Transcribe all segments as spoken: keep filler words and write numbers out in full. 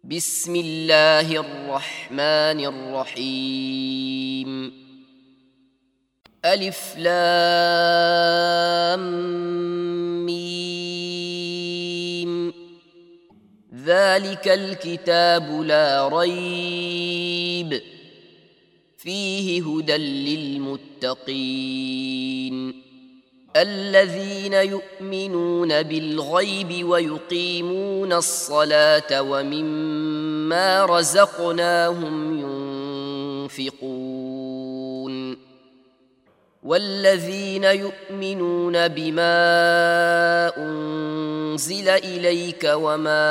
بسم الله الرحمن الرحيم. ألف لام ميم. ذلك الكتاب لا ريب فيه هدى للمتقين الذين يؤمنون بالغيب ويقيمون الصلاة ومما رزقناهم ينفقون والذين يؤمنون بما أنزل إليك وما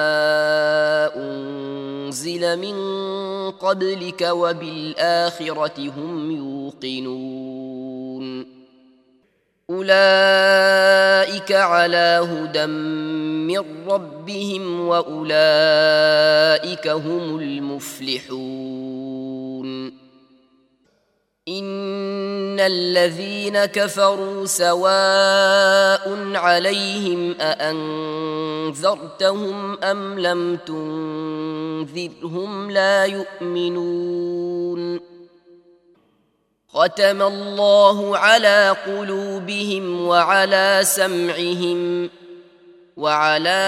أنزل من قبلك وبالآخرة هم يوقنون أولئك على هدى من ربهم وأولئك هم المفلحون. إن الذين كفروا سواء عليهم أأنذرتهم أم لم تنذرهم لا يؤمنون. ختم الله على قلوبهم وعلى سمعهم وعلى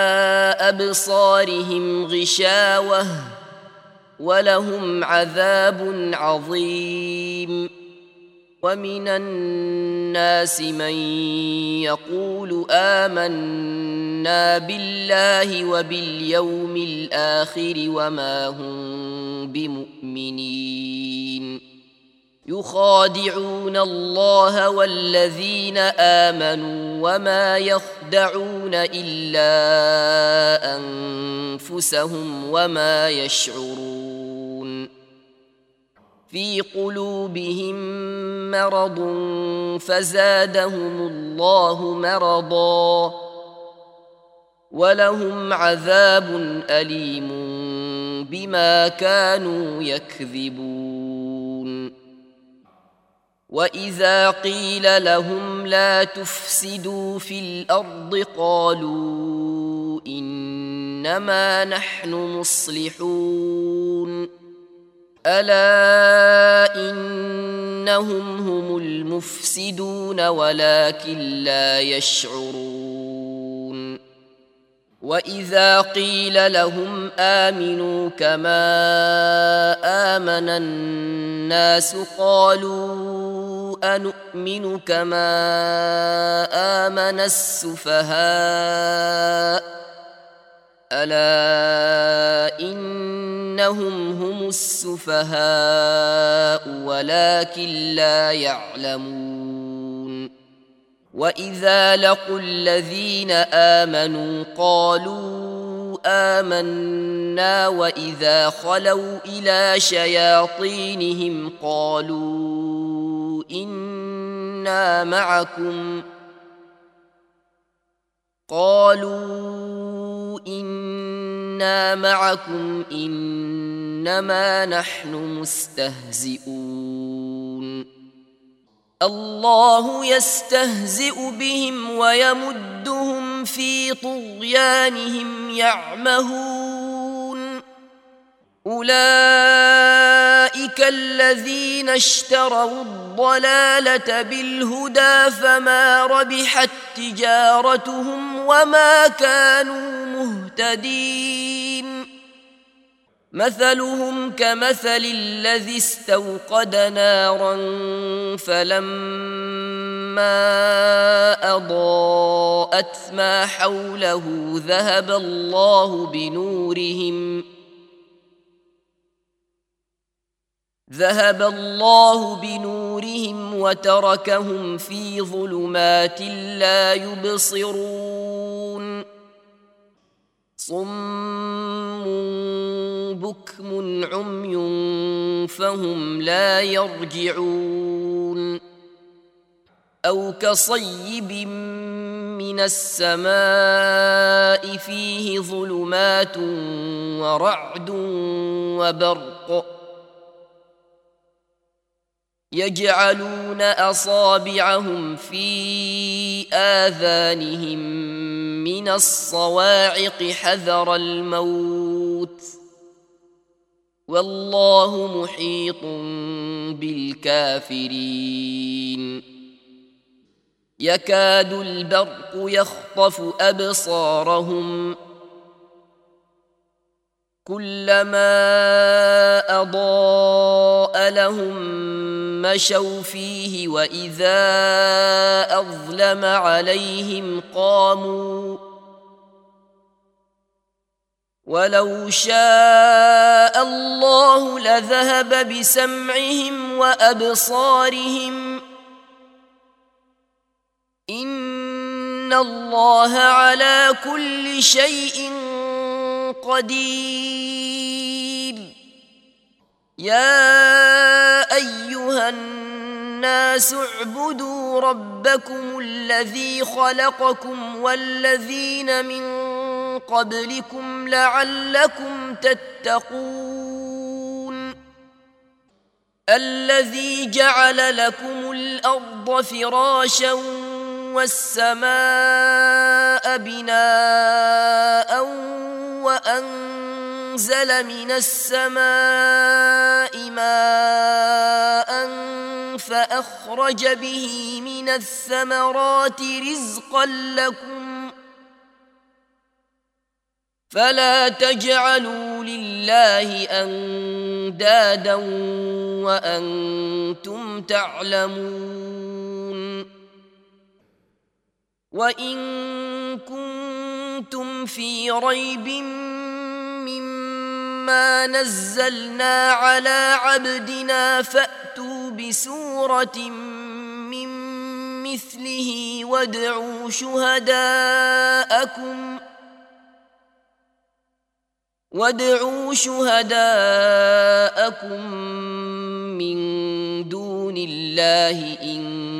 أبصارهم غشاوة ولهم عذاب عظيم. ومن الناس من يقول آمنا بالله وباليوم الآخر وما هم بمؤمنين يخادعون الله والذين آمنوا وما يخدعون إلا أنفسهم وما يشعرون. في قلوبهم مرض فزادهم الله مرضا ولهم عذاب أليم بما كانوا يكذبون. وإذا قيل لهم لا تفسدوا في الأرض قالوا إنما نحن مصلحون ألا إنهم هم المفسدون ولكن لا يشعرون. وإذا قيل لهم آمنوا كما آمن الناس قالوا أنؤمن كما آمن السفهاء ألا إنهم هم السفهاء ولكن لا يعلمون. وإذا لقوا الذين آمنوا قالوا آمنا وإذا خلوا إلى شياطينهم قالوا إنا معكم قالوا إنا معكم إنما نحن مستهزئون. الله يستهزئ بهم ويمدهم في طغيانهم يعمهون. أولئك الذين اشتروا الضلالة بالهدى فما ربحت تجارتهم وما كانوا مهتدين. مثلهم كمثل الذي استوقد نارا فلما أضاءت ما حوله ذهب الله بنورهم ذهب الله بنورهم وتركهم في ظلمات لا يبصرون. صم بكم عمي فهم لا يرجعون. أو كصيب من السماء فيه ظلمات ورعد وبرق يجعلون أصابعهم في آذانهم من الصواعق حذر الموت والله محيط بالكافرين يكاد البرق يخطف أبصارهم كلما أضاء لهم مشوا فيه وإذا أظلم عليهم قاموا ولو شاء الله لذهب بسمعهم وأبصارهم إن الله على كل شيء قدير يا أيها الناس اعبدوا ربكم الذي خلقكم والذين من قبلكم لعلكم تتقون الذي جعل لكم الأرض فراشا والسماء بناء وأنزل من السماء ماء فأخرج به من الثمرات رزقا لكم فلا تجعلوا لله أندادا وأنتم تعلمون وإن كنتم في ريب مما نزلنا على عبدنا فأتوا بسورة من مثله وادعوا شهداءكم وادعوا شهداءكم من دون الله إن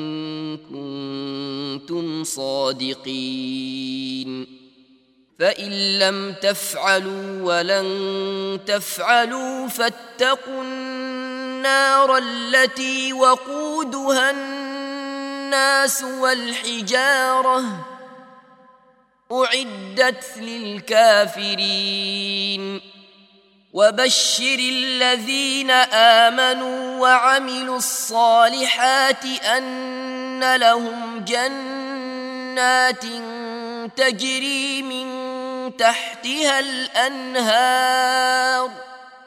كنتم صادقين فإن لم تفعلوا ولن تفعلوا فاتقوا النار التي وقودها الناس والحجارة أعدت للكافرين وبشر الذين آمنوا وعملوا الصالحات أن لهم جنات تجري من تحتها الأنهار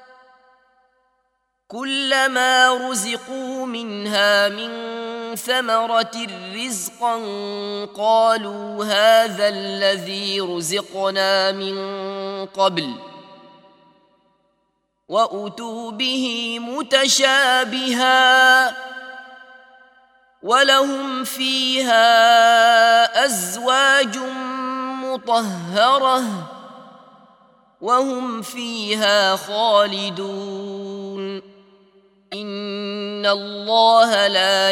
كلما رزقوا منها من ثمرة رزقا قالوا هذا الذي رزقنا من قبل وأتوا به متشابها ولهم فيها أزواج مطهرة وهم فيها خالدون إن الله لا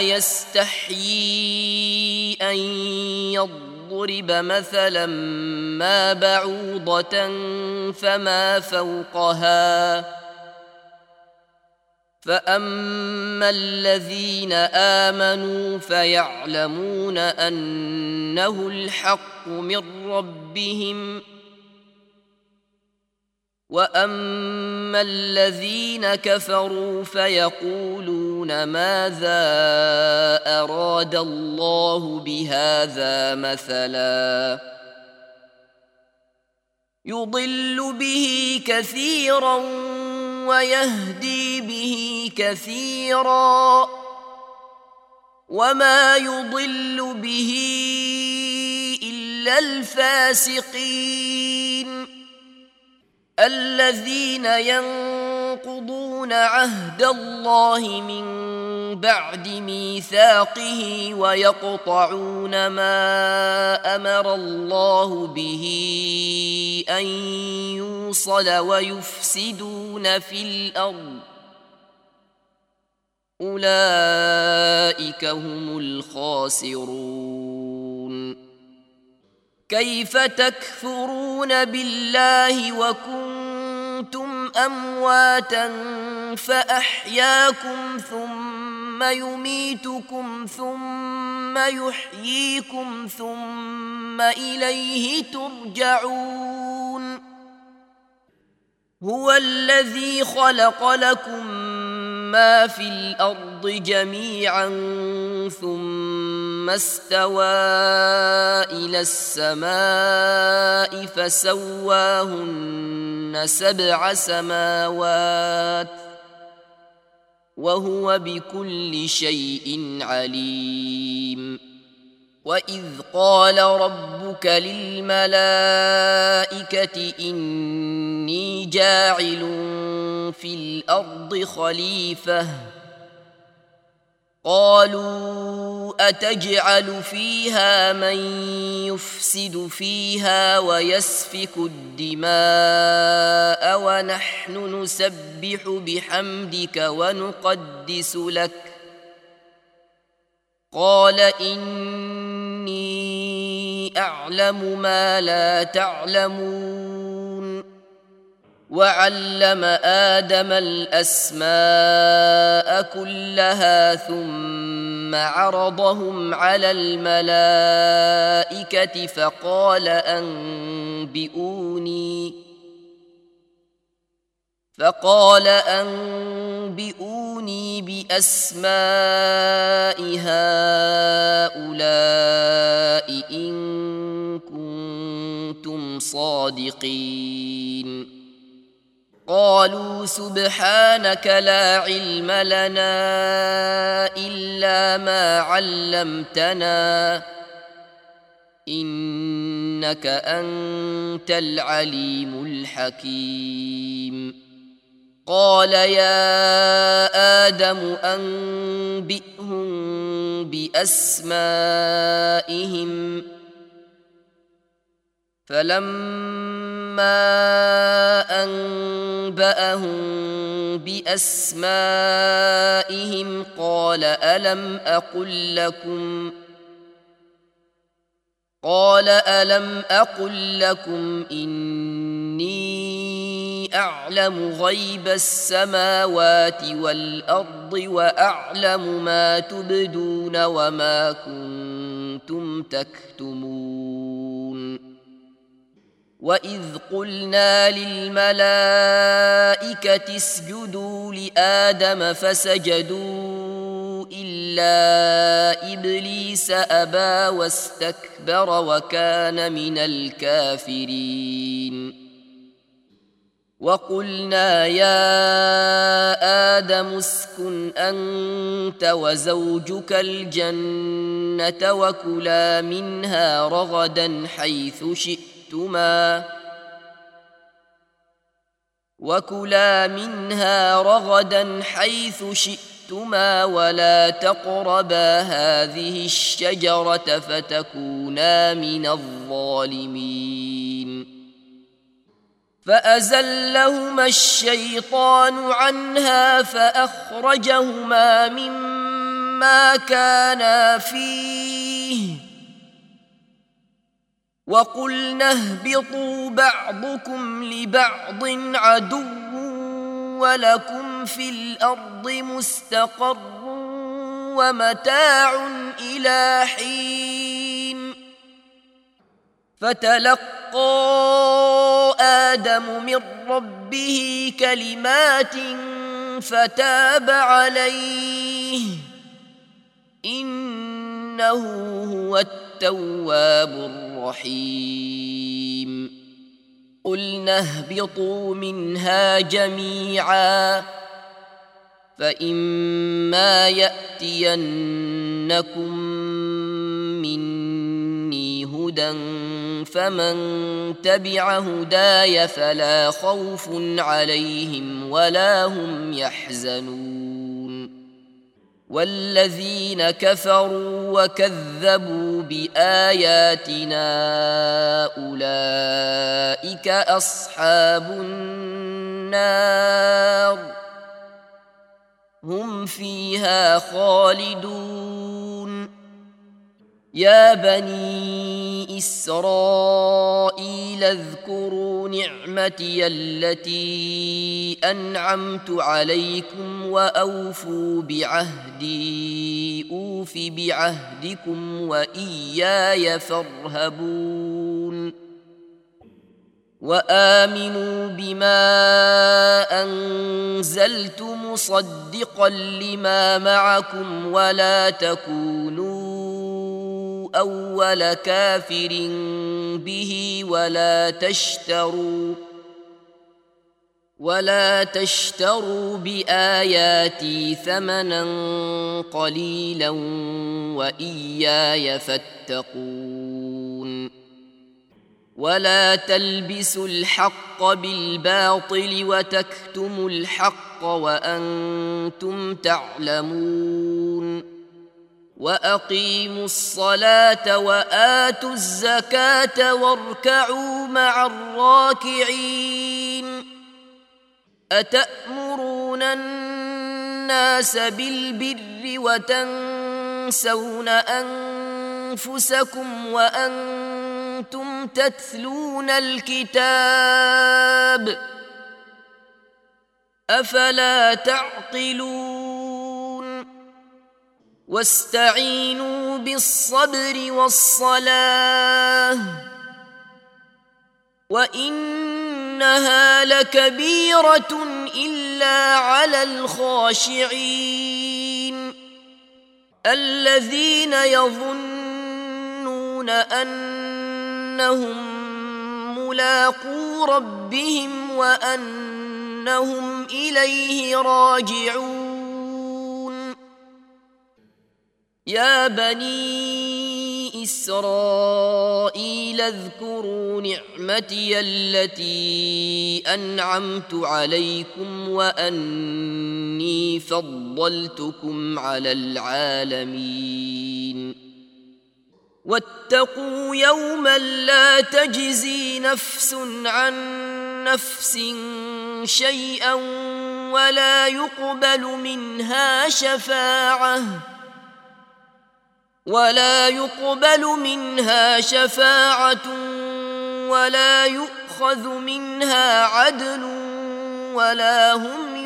يستحيي أن يضرب مثلا ما بعوضة فما فوقها فأما الذين آمنوا فيعلمون أنه الحق من ربهم وأما الذين كفروا فيقولون ماذا أراد الله بهذا مثلا يضل به كثيرا ويهدي به كثيرا وما يضل به إلا الفاسقين الذين ينقضون عهد الله من بعد ميثاقه ويقطعون ما أمر الله به أن يوصل ويفسدون في الأرض أولئك هم الخاسرون كيف تكفرون بالله وكنتم أمواتا فأحياكم ثم يميتكم ثم يحييكم ثم إليه ترجعون هو الذي خلق لكم ما في الأرض جميعا ثم استوى إلى السماء فسواهن سبع سماوات وهو بكل شيء عليم. وإذ قال ربك للملائكة إني جاعل في الأرض خليفة قالوا أتجعل فيها من يفسد فيها ويسفك الدماء ونحن نسبح بحمدك ونقدس لك قال إني أعلم ما لا تعلمون. وعلم آدم الأسماء كلها ثم عرضهم على الملائكة فقال أنبئوني فقال أنبئوني بأسماء هؤلاء إن كنتم صادقين. قالوا سبحانك لا علم لنا إلا ما علمتنا إنك أنت العليم الحكيم. قال يا آدم أنبئهم بأسمائهم فلما أنبأهم بأسمائهم قال ألم أقل لكم قال ألم أقل لكم إني أعلم غيب السماوات والأرض وأعلم ما تبدون وما كنتم تكتمون. وإذ قلنا للملائكة اسجدوا لآدم فسجدوا إلا إبليس أبى واستكبر وكان من الكافرين. وقلنا يا آدم اسكن أنت وزوجك الجنة وكلا منها رغدا حيث شئتما وكلا منها رغدا حيث شئتما ولا تقربا هذه الشجرة فتكونا من الظالمين. فأزلهما الشيطان عنها فأخرجهما مما كانا فيه وقلنا اهبطوا بعضكم لبعض عدو ولكم في الأرض مستقر ومتاع إلى حين. فتلقى آدم من ربه كلمات فتاب عليه إنه هو التواب الرحيم. قلنا اهبطوا منها جميعا فإما يأتينكم مني هدى فمن تبع هداي فلا خوف عليهم ولا هم يحزنون. والذين كفروا وكذبوا بآياتنا أولئك أصحاب النار هم فيها خالدون. يا بني إسرائيل اذكروا نعمتي التي أنعمت عليكم وأوفوا بعهدي أوف بعهدكم وإياي فارهبون. وآمنوا بما أنزلت مصدقا لما معكم ولا تكونوا أول كافر به ولا تشتروا ولا تشتروا بآياتي ثمنا قليلا وإياي فاتقون ولا تلبسوا الحق بالباطل وتكتموا الحق وأنتم تعلمون وأقيموا الصلاة وآتوا الزكاة واركعوا مع الراكعين أتأمرون الناس بالبر وتنسون أنفسكم وأنتم تتلون الكتاب أفلا تعقلون واستعينوا بالصبر والصلاة وإنها لكبيرة إلا على الخاشعين الذين يظنون أنهم ملاقو ربهم وأنهم إليه راجعون يا بني إسرائيل اذكروا نعمتي التي أنعمت عليكم وأني فضلتكم على العالمين واتقوا يوما لا تجزي نفس عن نفس شيئا ولا يقبل منها شفاعة ولا يقبل منها شفاعة ولا يؤخذ منها عدل ولا هم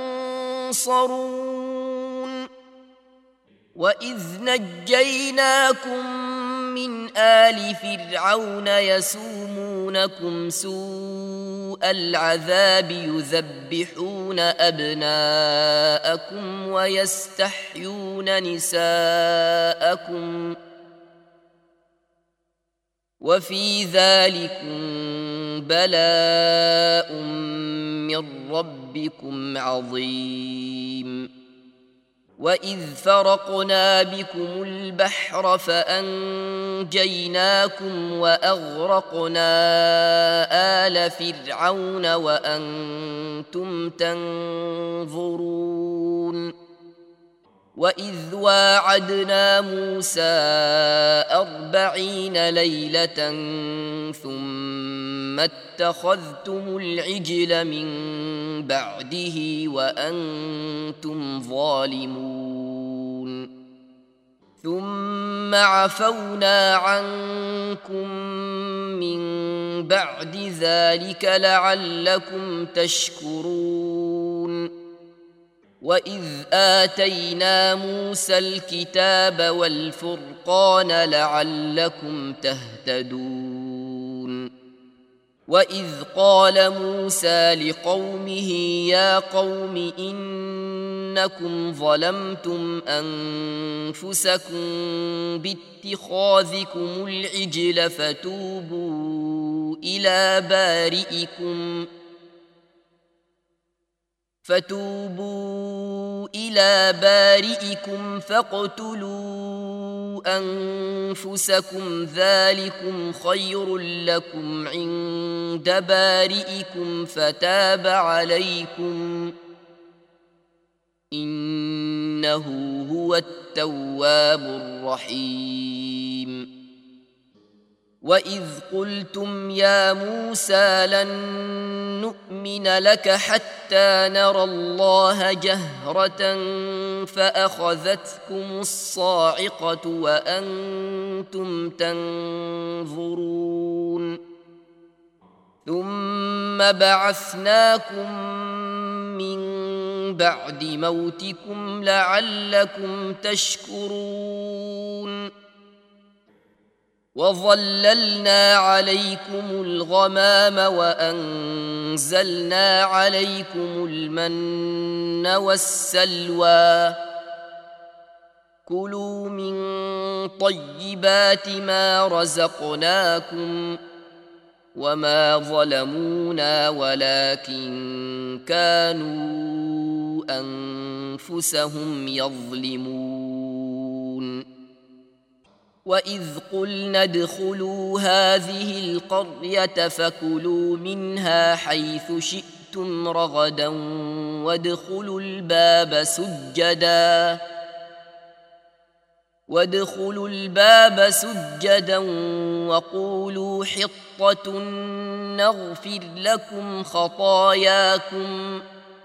ينصرون وإذ نجيناكم من آل فرعون يسومونكم سوء العذاب يذبحون أبناءكم ويستحيون نساءكم وفي ذلكم بلاء من ربكم عظيم وإذ فرقنا بكم البحر فأنجيناكم وأغرقنا آل فرعون وأنتم تنظرون وإذ واعدنا موسى أربعين ليلة ثم اتخذتم العجل من بعده وأنتم ظالمون ثم عفونا عنكم من بعد ذلك لعلكم تشكرون وإذ آتينا موسى الكتاب والفرقان لعلكم تهتدون وإذ قال موسى لقومه يا قوم إنكم ظلمتم أنفسكم باتخاذكم العجل فتوبوا إلى بارئكم فتوبوا إلى بارئكم فاقتلوا أنفسكم ذلكم خير لكم عند بارئكم فتاب عليكم إنه هو التواب الرحيم وإذ قلتم يا موسى لن نؤمن لك حتى نرى الله جهرة فأخذتكم الصاعقة وأنتم تنظرون ثم بعثناكم من بعد موتكم لعلكم تشكرون وظللنا عليكم الغمام وأنزلنا عليكم المن والسلوى كلوا من طيبات ما رزقناكم وما ظلمونا ولكن كانوا أنفسهم يظلمون وإذ قلنا ادخلوا هذه القرية فكلوا منها حيث شئتم رغدا وادخلوا الباب سجدا وادخلوا الباب سجدا وقولوا حطة نغفر لكم خطاياكم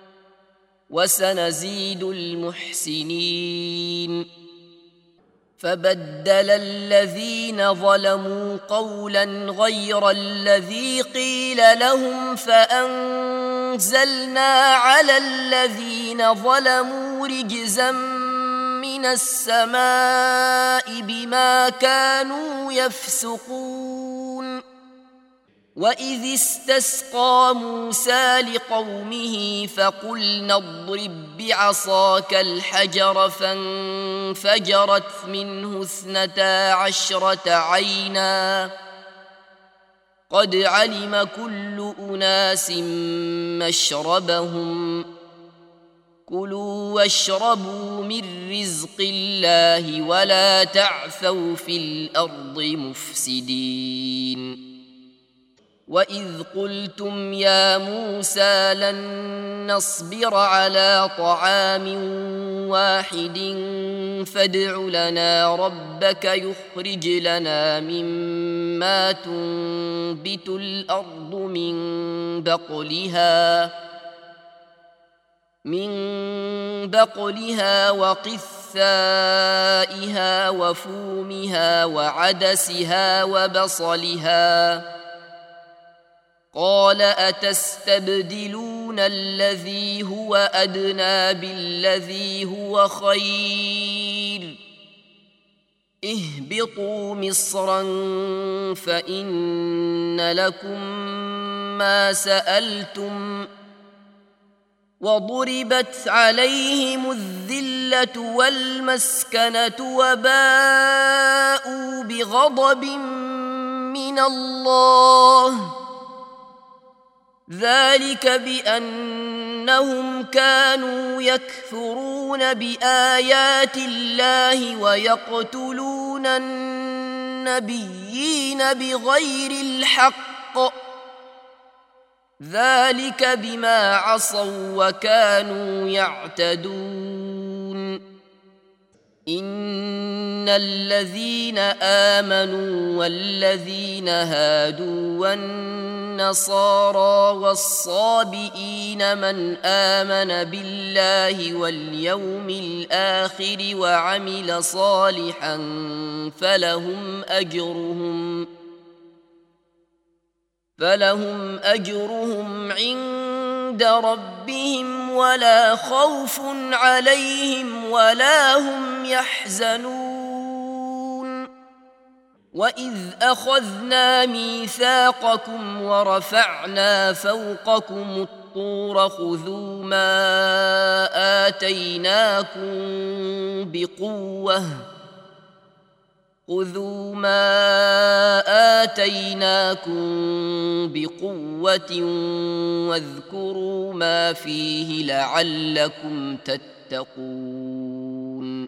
وسنزيد المحسنين فبدل الذين ظلموا قولا غير الذي قيل لهم فأنزلنا على الذين ظلموا رجزا من السماء بما كانوا يفسقون وإذ استسقى موسى لقومه فقلنا اضرب بعصاك الحجر فانفجرت منه اثنتا عشرة عينا قد علم كل أناس مشربهم كلوا واشربوا من رزق الله ولا تعثوا في الأرض مفسدين وإذ قلتم يا موسى لن نصبر على طعام واحد فادع لنا ربك يخرج لنا مما تنبت الأرض من بقلها من بقلها وقثائها وفومها وعدسها وبصلها قال أتستبدلون الذي هو أدنى بالذي هو خير اهبطوا مصرا فإن لكم ما سألتم وضربت عليهم الذلة والمسكنة وباءوا بغضب من الله ذلك بأنهم كانوا يكفرون بآيات الله ويقتلون النبيين بغير الحق ذلك بما عصوا وكانوا يعتدون إن الذين آمنوا والذين هادوا والنصارى والصابئين من آمن بالله واليوم الآخر وعمل صالحا فلهم أجرهم فلهم أجرهم عند ربهم ولا خوف عليهم ولا هم يحزنون وإذ أخذنا ميثاقكم ورفعنا فوقكم الطور خذوا ما آتيناكم بقوة خذوا ما آتيناكم بقوة واذكروا ما فيه لعلكم تتقون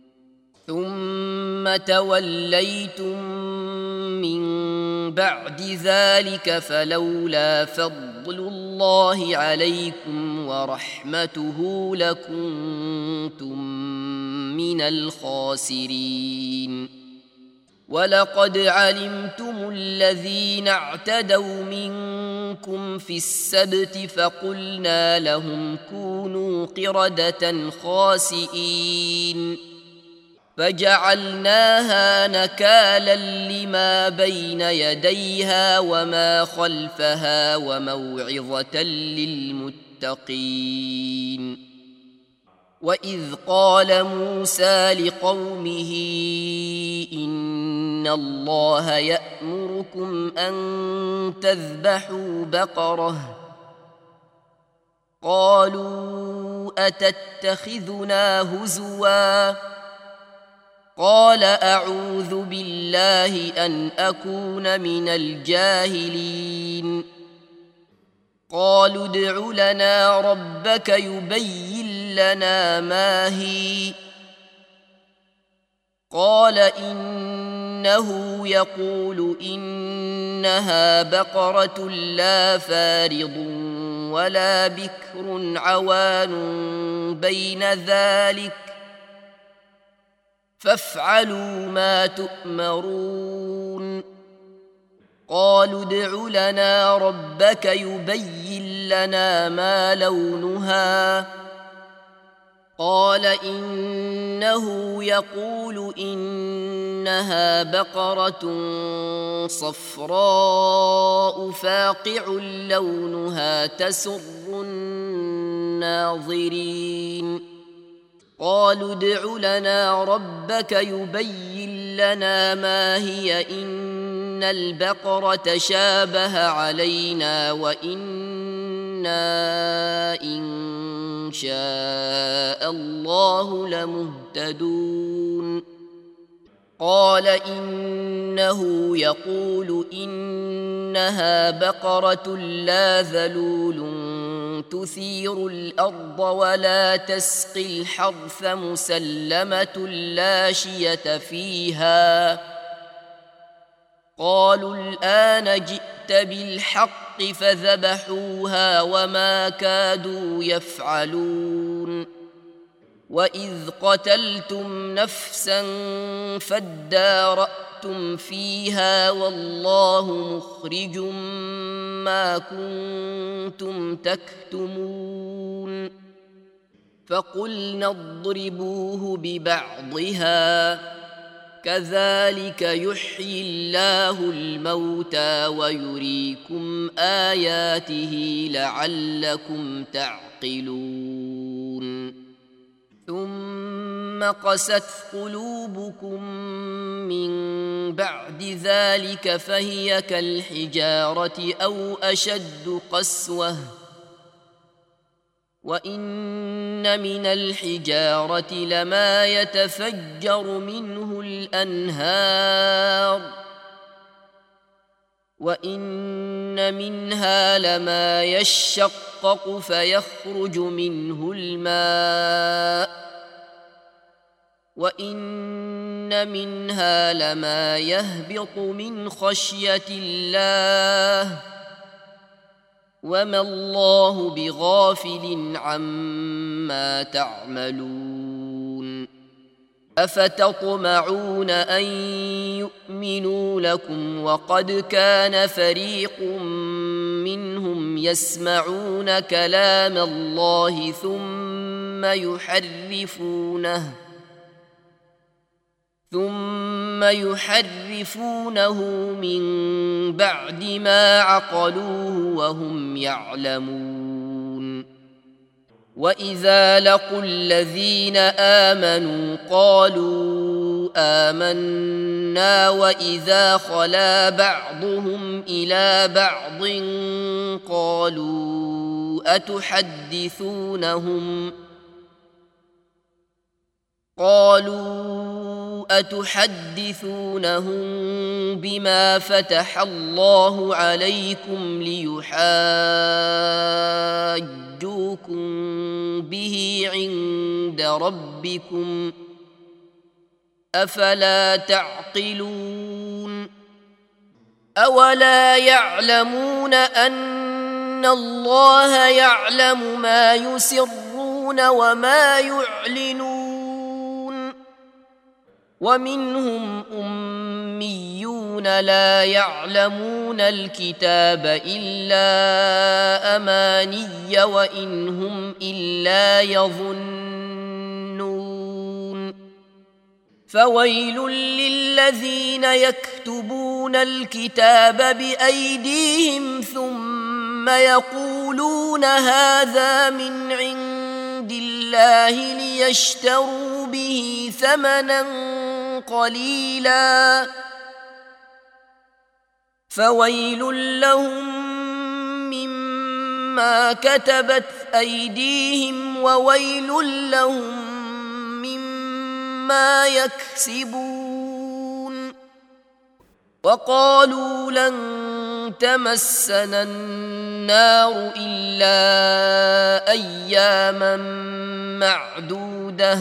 ثم توليتم من بعد ذلك فلولا فضل الله عليكم ورحمته لكنتم من الخاسرين ولقد علمتم الذين اعتدوا منكم في السبت فقلنا لهم كونوا قردة خاسئين فجعلناها نكالا لما بين يديها وما خلفها وموعظة للمتقين وإذ قال موسى لقومه إن الله يأمركم أن تذبحوا بقرة قالوا أتتخذنا هزوا قال أعوذ بالله أن أكون من الجاهلين قالوا ادع لنا ربك يبين لنا ما هي قال إنه يقول إنها بقرة لا فارض ولا بكر عوان بين ذلك فافعلوا ما تؤمرون قالوا ادع لنا ربك يبين لنا ما لونها قال إنه يقول إنها بقرة صفراء فاقع لونها تسر الناظرين قالوا ادع لنا ربك يبين لنا ما هي إن البقرة شابه علينا وإنا إن شاء الله لمهتدون قال إنه يقول إنها بقرة لا ذلول تثير الأرض ولا تسقي الحرث مسلمة لا شية فيها قالوا الآن جئت بالحق فذبحوها وما كادوا يفعلون وإذ قتلتم نفسا فادارأتم فيها والله مخرج ما كنتم تكتمون فقلنا اضربوه ببعضها كذلك يحيي الله الموتى ويريكم آياته لعلكم تعقلون ثم قست قلوبكم من بعد ذلك فهي كالحجارة أو أشد قسوة وإن من الحجارة لما يتفجر منه الأنهار وإن منها لما يشقق فيخرج منه الماء وإن منها لما يهبط من خشية الله وما الله بغافل عما تعملون أفتطمعون أن يؤمنوا لكم وقد كان فريق منهم يسمعون كلام الله ثم يحرفونه ثم يحرفونه من بعد ما عقلوه وهم يعلمون وإذا لقوا الذين آمنوا قالوا آمنا وإذا خلا بعضهم إلى بعض قالوا أتحدثونهم قالوا أتحدثونهم بما فتح الله عليكم ليحاجوكم به عند ربكم أفلا تعقلون أولا يعلمون أن الله يعلم ما يسرون وما يعلنون ومنهم أميون لا يعلمون الكتاب إلا أماني وإن هم إلا يظنون فويل للذين يكتبون الكتاب بأيديهم ثم يقولون هذا من عند عند الله ليشتروا به ثمنا قليلا فويل لهم مما كتبت أيديهم وويل لهم مما يكسبون. وقالوا لن تمسنا النار إلا أياما معدودة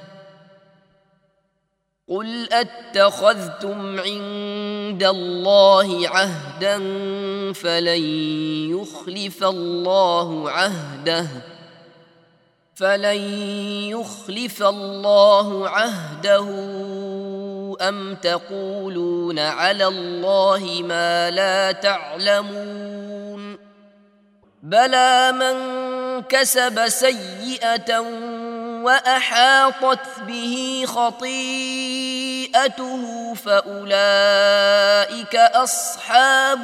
قل أتخذتم عند الله عهدا فلن يخلف الله عهده فلن يخلف الله عهده أم تقولون على الله ما لا تعلمون. بلى من كسب سيئة وأحاطت به خطيئته فأولئك أصحاب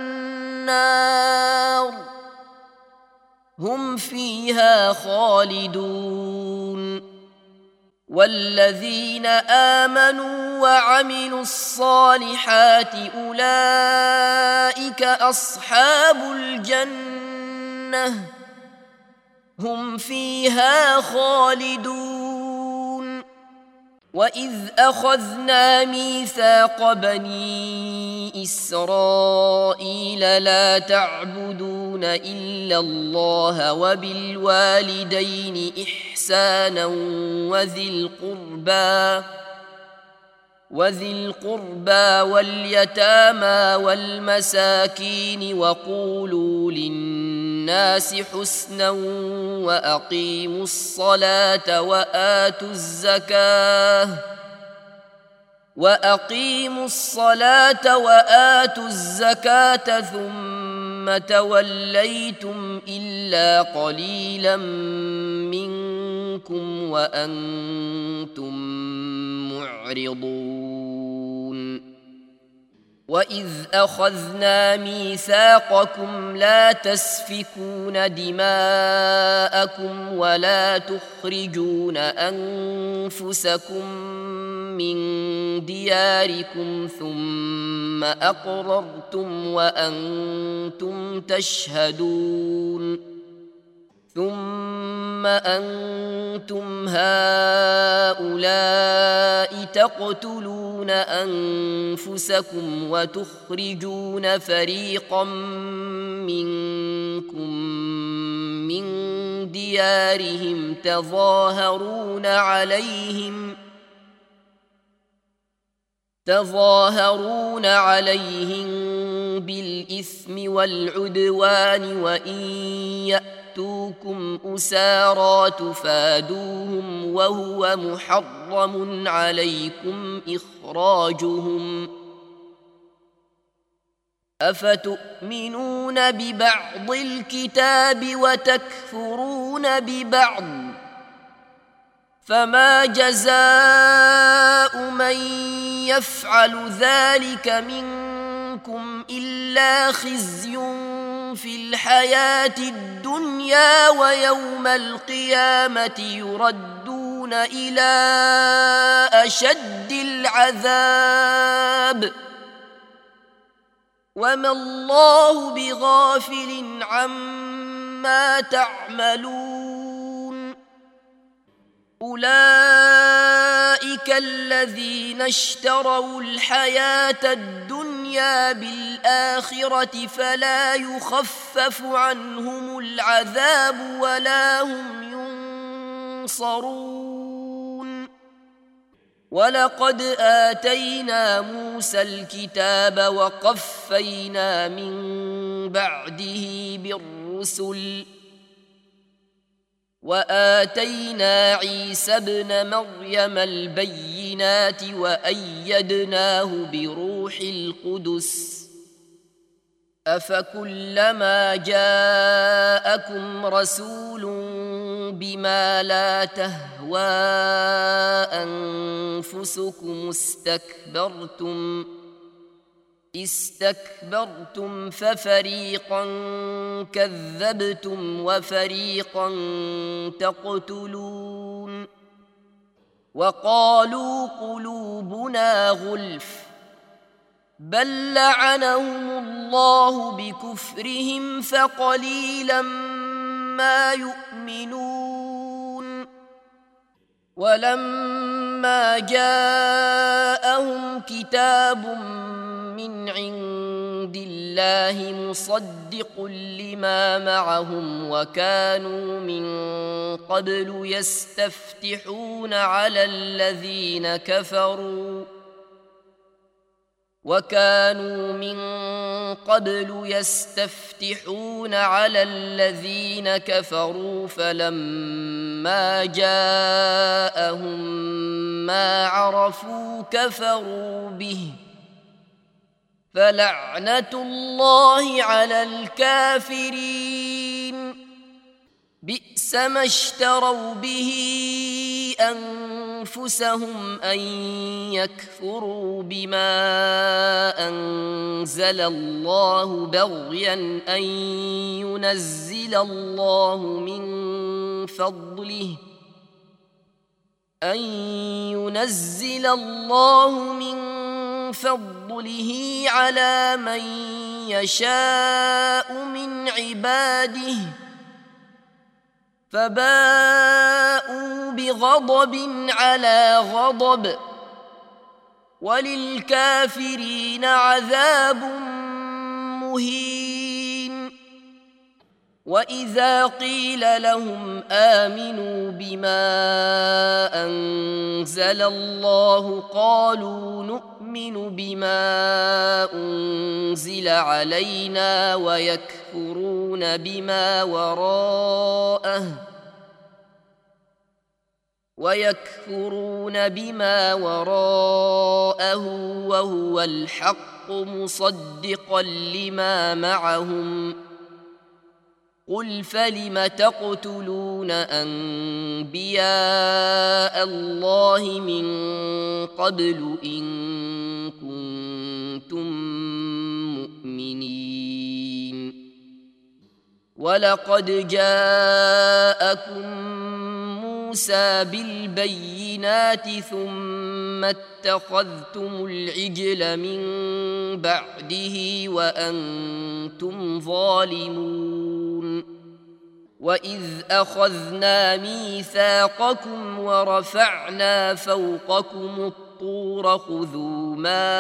النار هم فيها خالدون. والذين آمنوا وعملوا الصالحات أولئك أصحاب الجنة هم فيها خالدون. وإذ أخذنا ميثاق بني إسرائيل لا تعبدون إلا الله وبالوالدين إحسانا وذي القربى وذي القربى واليتامى والمساكين وقولوا للناس حسنا وأقيموا الصلاة وآتوا الزكاة وأقيموا الصلاة وآتوا الزكاة ثم توليتم إلا قليلا منكم وأنتم معرضون. وإذ أخذنا ميثاقكم لا تسفكون دماءكم ولا تخرجون أنفسكم من دياركم ثم أقررتم وأنتم تشهدون ثم أنتم هؤلاء تقتلون أنفسكم وتخرجون فريقا منكم من ديارهم تظاهرون عليهم تظاهرون عليهم بالإثم والعدوان وإن يأتوكم أسارى تفادوهم وهو محرم عليكم إخراجهم أفتؤمنون ببعض الكتاب وتكفرون ببعض فما جزاء من يفعل ذلك منكم إلا خزي في الحياة الدنيا ويوم القيامة يردون إلى أشد العذاب وما الله بغافل عما تعملون. أولئك الذين اشتروا الحياة الدنيا بالآخرة فلا يخفف عنهم العذاب ولا هم ينصرون. ولقد آتينا موسى الكتاب وقفينا من بعده بالرسل وآتينا عيسى ابن مريم البينات وأيدناه بروح القدس أفكلما جاءكم رسول بما لا تهوى أنفسكم استكبرتم استكبرتم ففريقا كذبتم وفريقا تقتلون وقالوا قلوبنا غلف بل لعنهم الله بكفرهم فقليلا ما يؤمنون ولما جاءهم كتاب من عند الله مصدق لما معهم وكانوا من قبل يستفتحون على الذين كفروا وكانوا من قبل يستفتحون على الذين كفروا فلما جاءهم ما عرفوا كفروا به فلعنة الله على الكافرين بئس ما اشتروا به أنفسهم أن يكفروا بما أنزل الله بغيا أن ينزل الله من فضله أن ينزل الله من فضله على من يشاء من عباده فباءوا بغضب على غضب وللكافرين عذاب مهين وإذا قيل لهم آمنوا بما أنزل الله قالوا نؤمن بما أنزل علينا ويكفرون بما وراءه ويكفرون بما وراءه وهو الحق مصدقا لما معهم قل فلم تقتلون أنبياء الله من قبل إن كنتم مؤمنين ولقد جاءكم موسى بالبينات ثم اتخذتم العجل من بعده وأنتم ظالمون وإذ أخذنا ميثاقكم ورفعنا فوقكم الطور خذوا ما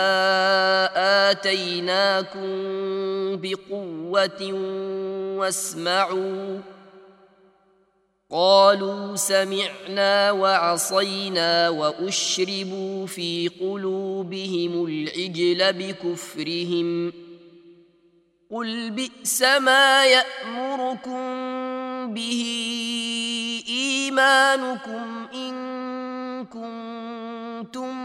آتيناكم بقوة واسمعوا قالوا سمعنا وعصينا وأشربوا في قلوبهم العجل بكفرهم قل بئس ما يأمركم به إيمانكم إن كنتم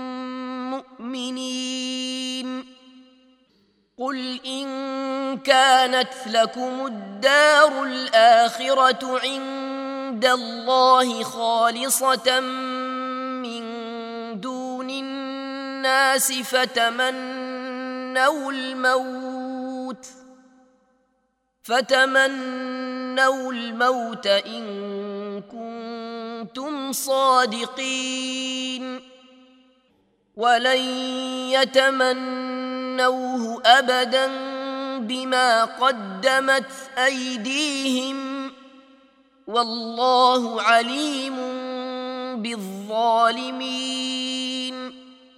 مؤمنين قل إن كانت لكم الدار الآخرة عند الله خالصة من دون الناس فتمنوا الموت فتمنوا الموت إن كنتم صادقين ولن يتمنوه أبدا بما قدمت أيديهم والله عليم بالظالمين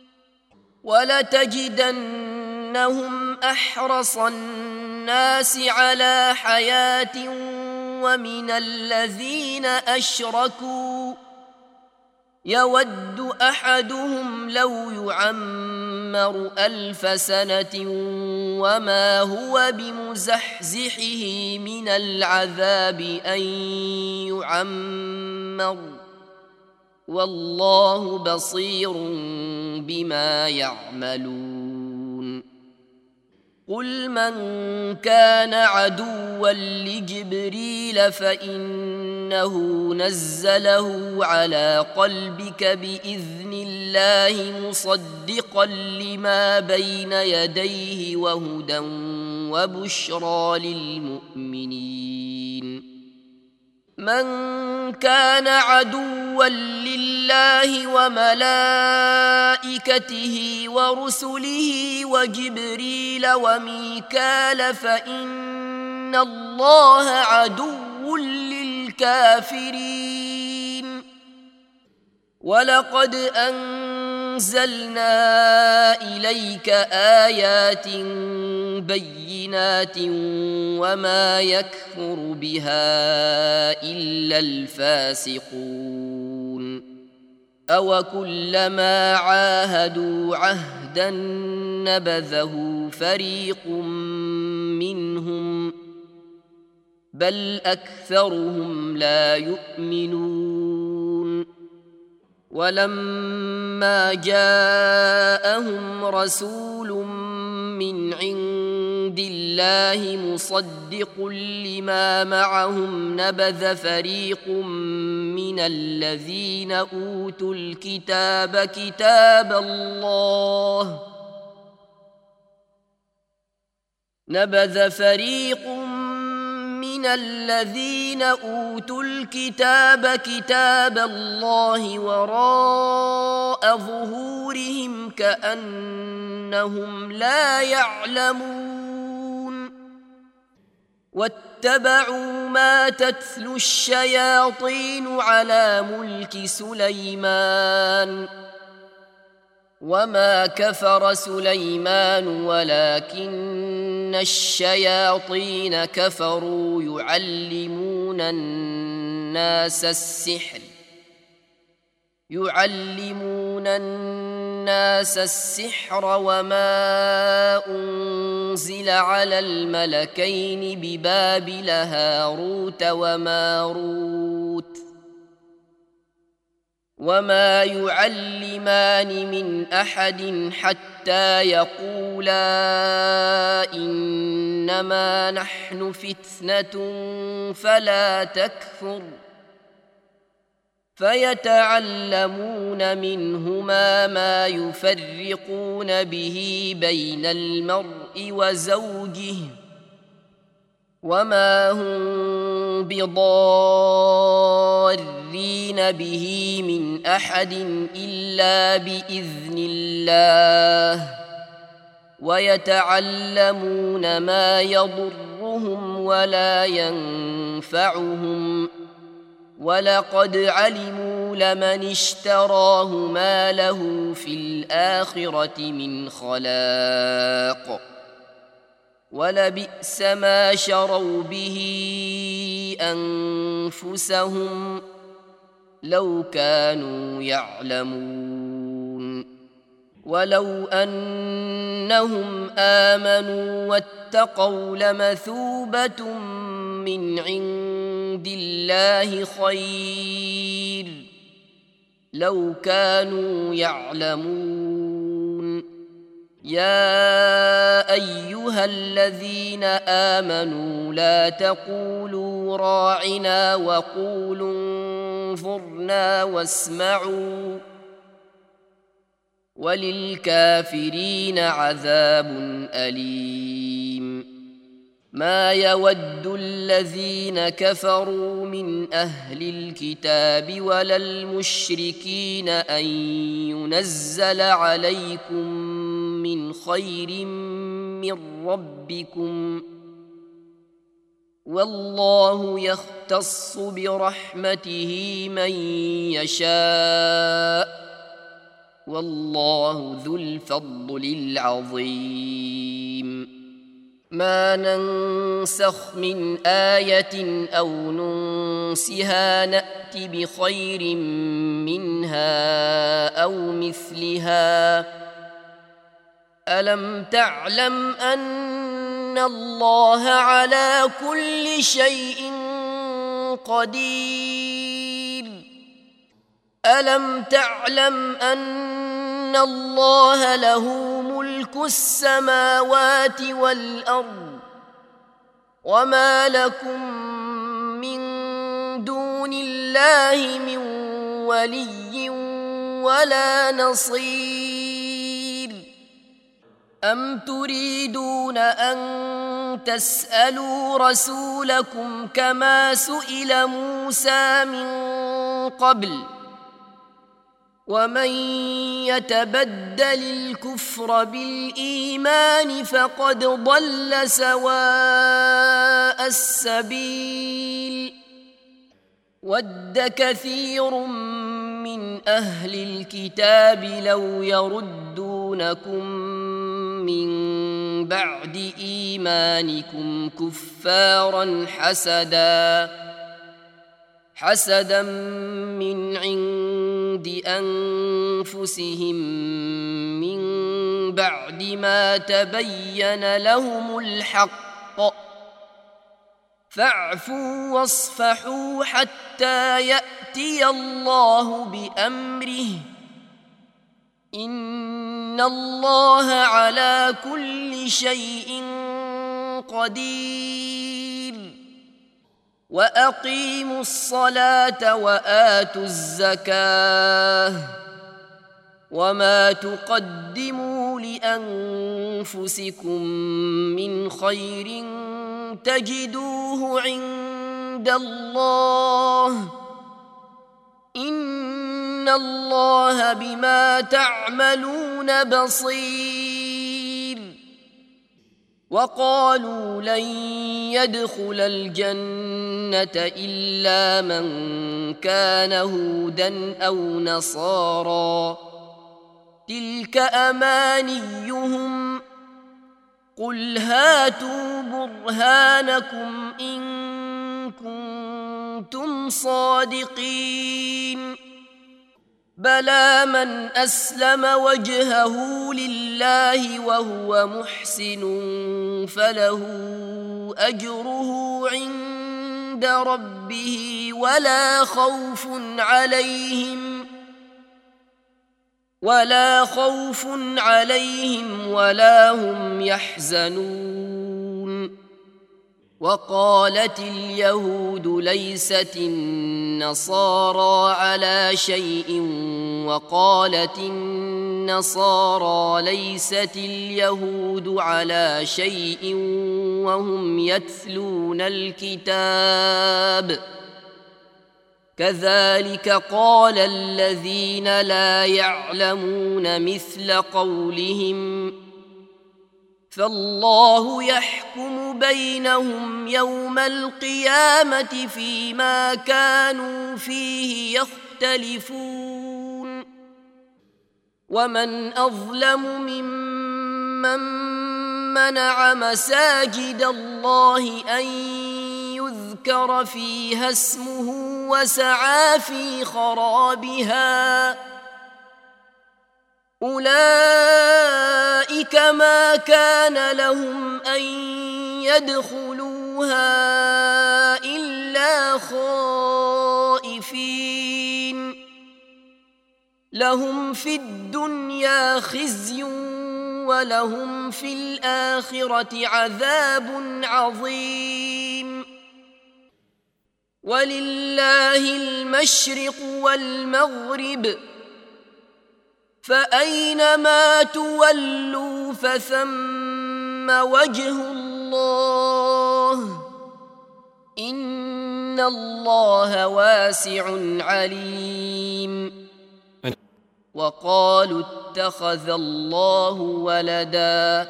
ولتجدنهم أحرص الناس على حياة ومن الذين أشركوا يود أحدهم لو يعمر ألف سنة وما هو بمزحزحه من العذاب أن يعمر والله بصير بما يعملون قل من كان عدوا لجبريل فإنه نزله على قلبك بإذن الله الله مصدقا لما بين يديه وهدى وبشرى للمؤمنين من كان عدوا لله وملائكته ورسله وجبريل وميكال فإن الله عدو للكافرين ولقد أنزلنا إليك آيات بينات وما يكفر بها إلا الفاسقون أوكلما عاهدوا عهدا نبذه فريق منهم بل أكثرهم لا يؤمنون ولما جاءهم رسول من عند الله مصدق لما معهم نبذ فريق من الذين أوتوا الكتاب كتاب الله نبذ فريق من الذين أوتوا الكتاب كتاب الله وراء ظهورهم كأنهم لا يعلمون واتبعوا ما تتلو الشياطين على ملك سليمان وما كفر سليمان ولكن الشياطين كفروا يعلمون الناس السحر يعلمون الناس السحر وما أنزل على الملكين ببابل هاروت وماروت وما يعلمان من أحد حتى يقولا إنما نحن فتنة فلا تكفر فيتعلمون منهما ما يفرقون به بين المرء وزوجه وما هم بضارين به من أحد إلا بإذن الله ويتعلمون ما يضرهم ولا ينفعهم ولقد علموا لمن اشتراه ما له في الآخرة من خلاق ولبئس ما شروا به أنفسهم لو كانوا يعلمون ولو أنهم آمنوا واتقوا لمثوبة من عند الله خير لو كانوا يعلمون يا أيها الذين آمنوا لا تقولوا راعنا وقولوا انظرنا واسمعوا وللكافرين عذاب أليم ما يود الذين كفروا من أهل الكتاب ولا المشركين أن ينزل عليكم من خير من ربكم والله يختص برحمته من يشاء والله ذو الفضل العظيم ما ننسخ من آية أو ننسها نأت بخير منها أو مثلها ألم تعلم أن الله على كل شيء قدير ألم تعلم أن الله له ملك السماوات والأرض وما لكم من دون الله من ولي ولا نصير أم تريدون أن تسألوا رسولكم كما سئل موسى من قبل ومن يتبدل الكفر بالإيمان فقد ضل سواء السبيل ود كثير من أهل الكتاب لو يردونكم من بعد إيمانكم كفارا حسدا حسدا من عند أنفسهم من بعد ما تبين لهم الحق فاعفوا واصفحوا حتى يأتي الله بأمره إن الله على كل شيء قدير وأقيموا الصلاة وآتوا الزكاة وما تقدموا لأنفسكم من خير تجدوه عند الله إن الله بما تعملون بصير وقالوا لن يدخل الجنة إلا من كان هودا أو نصارى تلك أمانيهم قل هاتوا برهانكم إن كنتم صادقين بلى من أسلم وجهه لله وهو محسن فله أجره عند ربه ولا خوف عليهم ولا خوف عليهم ولا هم يحزنون وقالت اليهود ليست النصارى على شيء وقالت النصارى ليست اليهود على شيء وهم يتلون الكتاب كذلك قال الذين لا يعلمون مثل قولهم فالله يحكم بينهم يوم القيامة فيما كانوا فيه يختلفون ومن أظلم ممن منع مساجد الله أن يذكر فيها اسمه وسعى في خرابها أولئك ما كان لهم أن يدخلوها إلا خائفين لهم في الدنيا خزي ولهم في الآخرة عذاب عظيم ولله المشرق والمغرب فأينما تولوا فثم وجه الله إن الله واسع عليم وقالوا اتخذ الله ولدا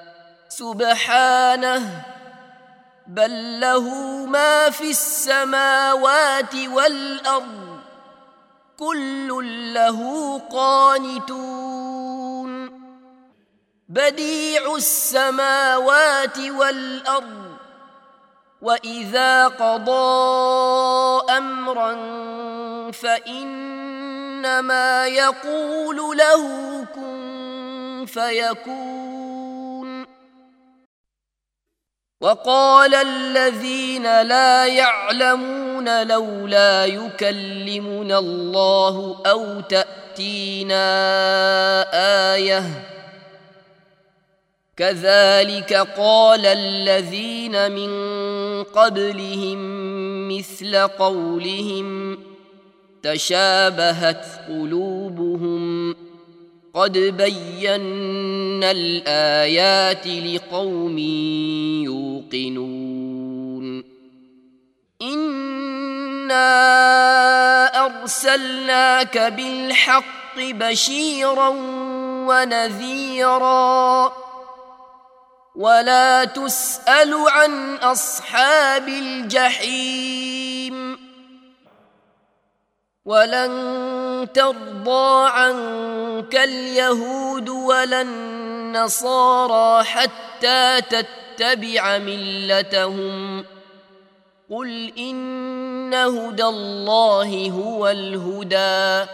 سبحانه بل له ما في السماوات والأرض كل له قانتون بديع السماوات والأرض وإذا قضى أمرا فإنما يقول له كن فيكون وقال الذين لا يعلمون لولا يكلمنا الله أو تأتينا آية كذلك قال الذين من قبلهم مثل قولهم تشابهت قلوبهم قد بينا الآيات لقوم يوقنون إنا أرسلناك بالحق بشيرا ونذيرا ولا تسأل عن أصحاب الجحيم ولن ترضى عنك اليهود ولا النصارى حتى تتبع ملتهم قل إن هدى الله هو الهدى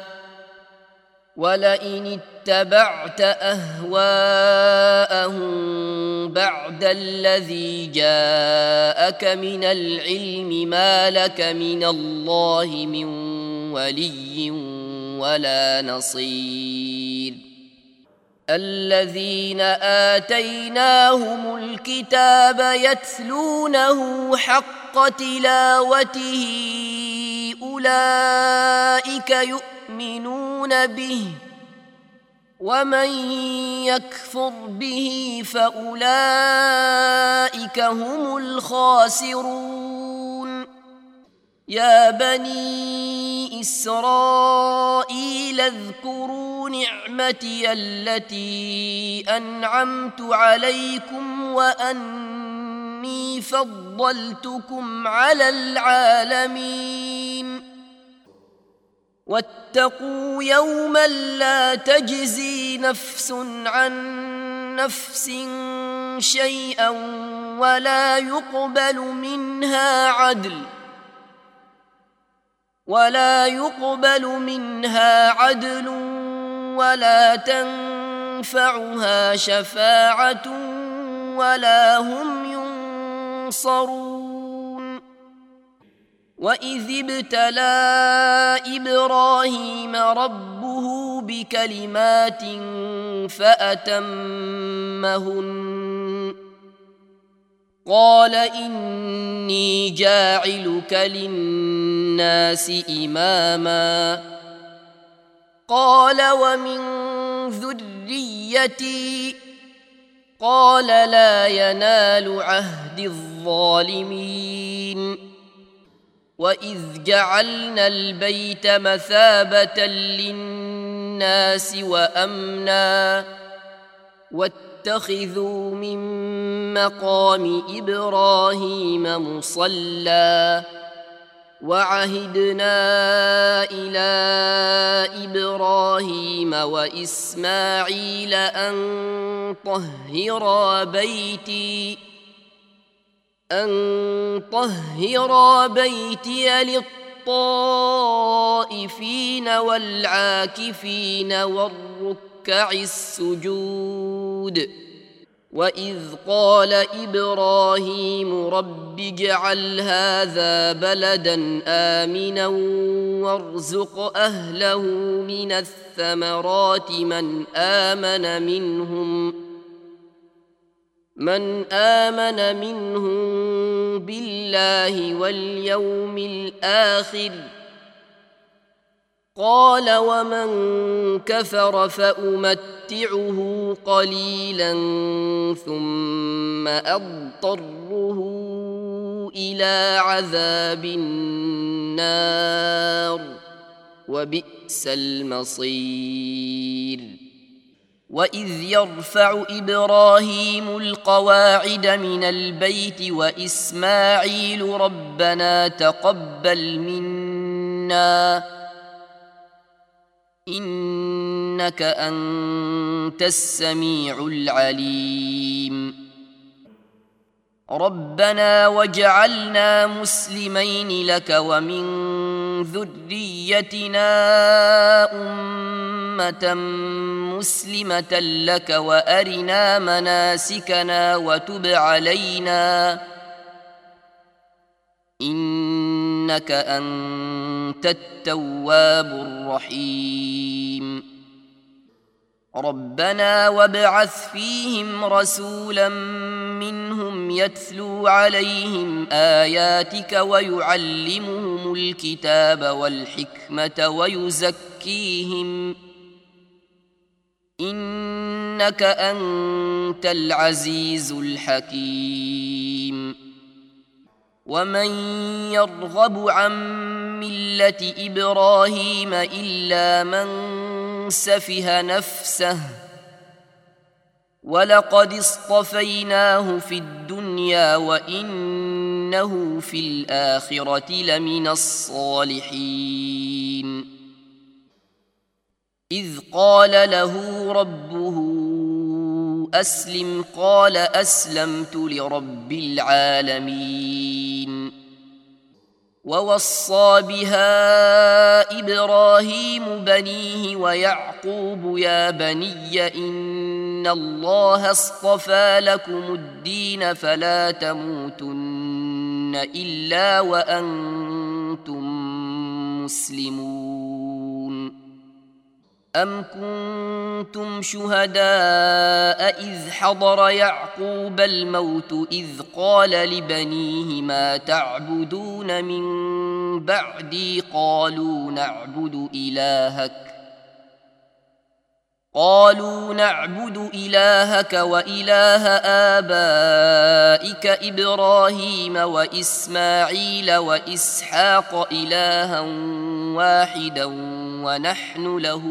ولئن اتبعت أهواءهم بعد الذي جاءك من العلم ما لك من الله من ولي ولا نصير الذين آتيناهم الكتاب يتلونه حق تلاوته أولئك يؤمنون به ومن يكفر به فأولئك هم الخاسرون يا بني إسرائيل اذكروا نعمتي التي أنعمت عليكم وأني فضلتكم على العالمين واتقوا يوما لا تجزي نفس عن نفس شيئا ولا يقبل منها عدل ولا يقبل منها عدل ولا تنفعها شفاعة ولا هم ينصرون وإذ ابتلى إبراهيم ربه بكلمات فأتمهن قال إني جاعلك للناس إماما قال ومن ذريتي قال لا ينال عهد الظالمين وإذ جعلنا البيت مثابة للناس وأمنا واتخذوا من مقام إبراهيم مصلى وعهدنا إلى إبراهيم وإسماعيل أن طهرا بيتي أن طهرا بيتي للطائفين والعاكفين والركع السجود وإذ قال إبراهيم رب اجعل هذا بلدا آمنا وارزق أهله من الثمرات من آمن منهم من آمن منهم بالله واليوم الآخر قال ومن كفر فأمتعه قليلا ثم أضطره إلى عذاب النار وبئس المصير وإذ يرفع إبراهيم القواعد من البيت وإسماعيل ربنا تقبل منا إنك أنت السميع العليم ربنا واجعلنا مسلمين لك ومن ذريتنا أمة مسلمة لك وأرنا مناسكنا وتب علينا إنك أنت التواب الرحيم ربنا وابعث فيهم رسولا منهم يتلو عليهم آياتك ويعلمهم الكتاب والحكمة ويزكيهم إنك أنت العزيز الحكيم ومن يرغب عن ملة إبراهيم إلا من سفه نفسه ولقد اصطفيناه في الدنيا وإنه في الآخرة لمن الصالحين إذ قال له ربه أسلم قال أسلمت لرب العالمين ووصى بها إبراهيم بنيه ويعقوب يا بني إن الله اصطفى لكم الدين فلا تموتن إلا وأنتم مسلمون أم كنتم شهداء إذ حضر يعقوب الموت إذ قال لبنيه ما تعبدون من بعدي قالوا نعبد إلهك قالوا نعبد إلهك وإله آبائك إبراهيم وإسماعيل وإسحاق إلها واحدا ونحن له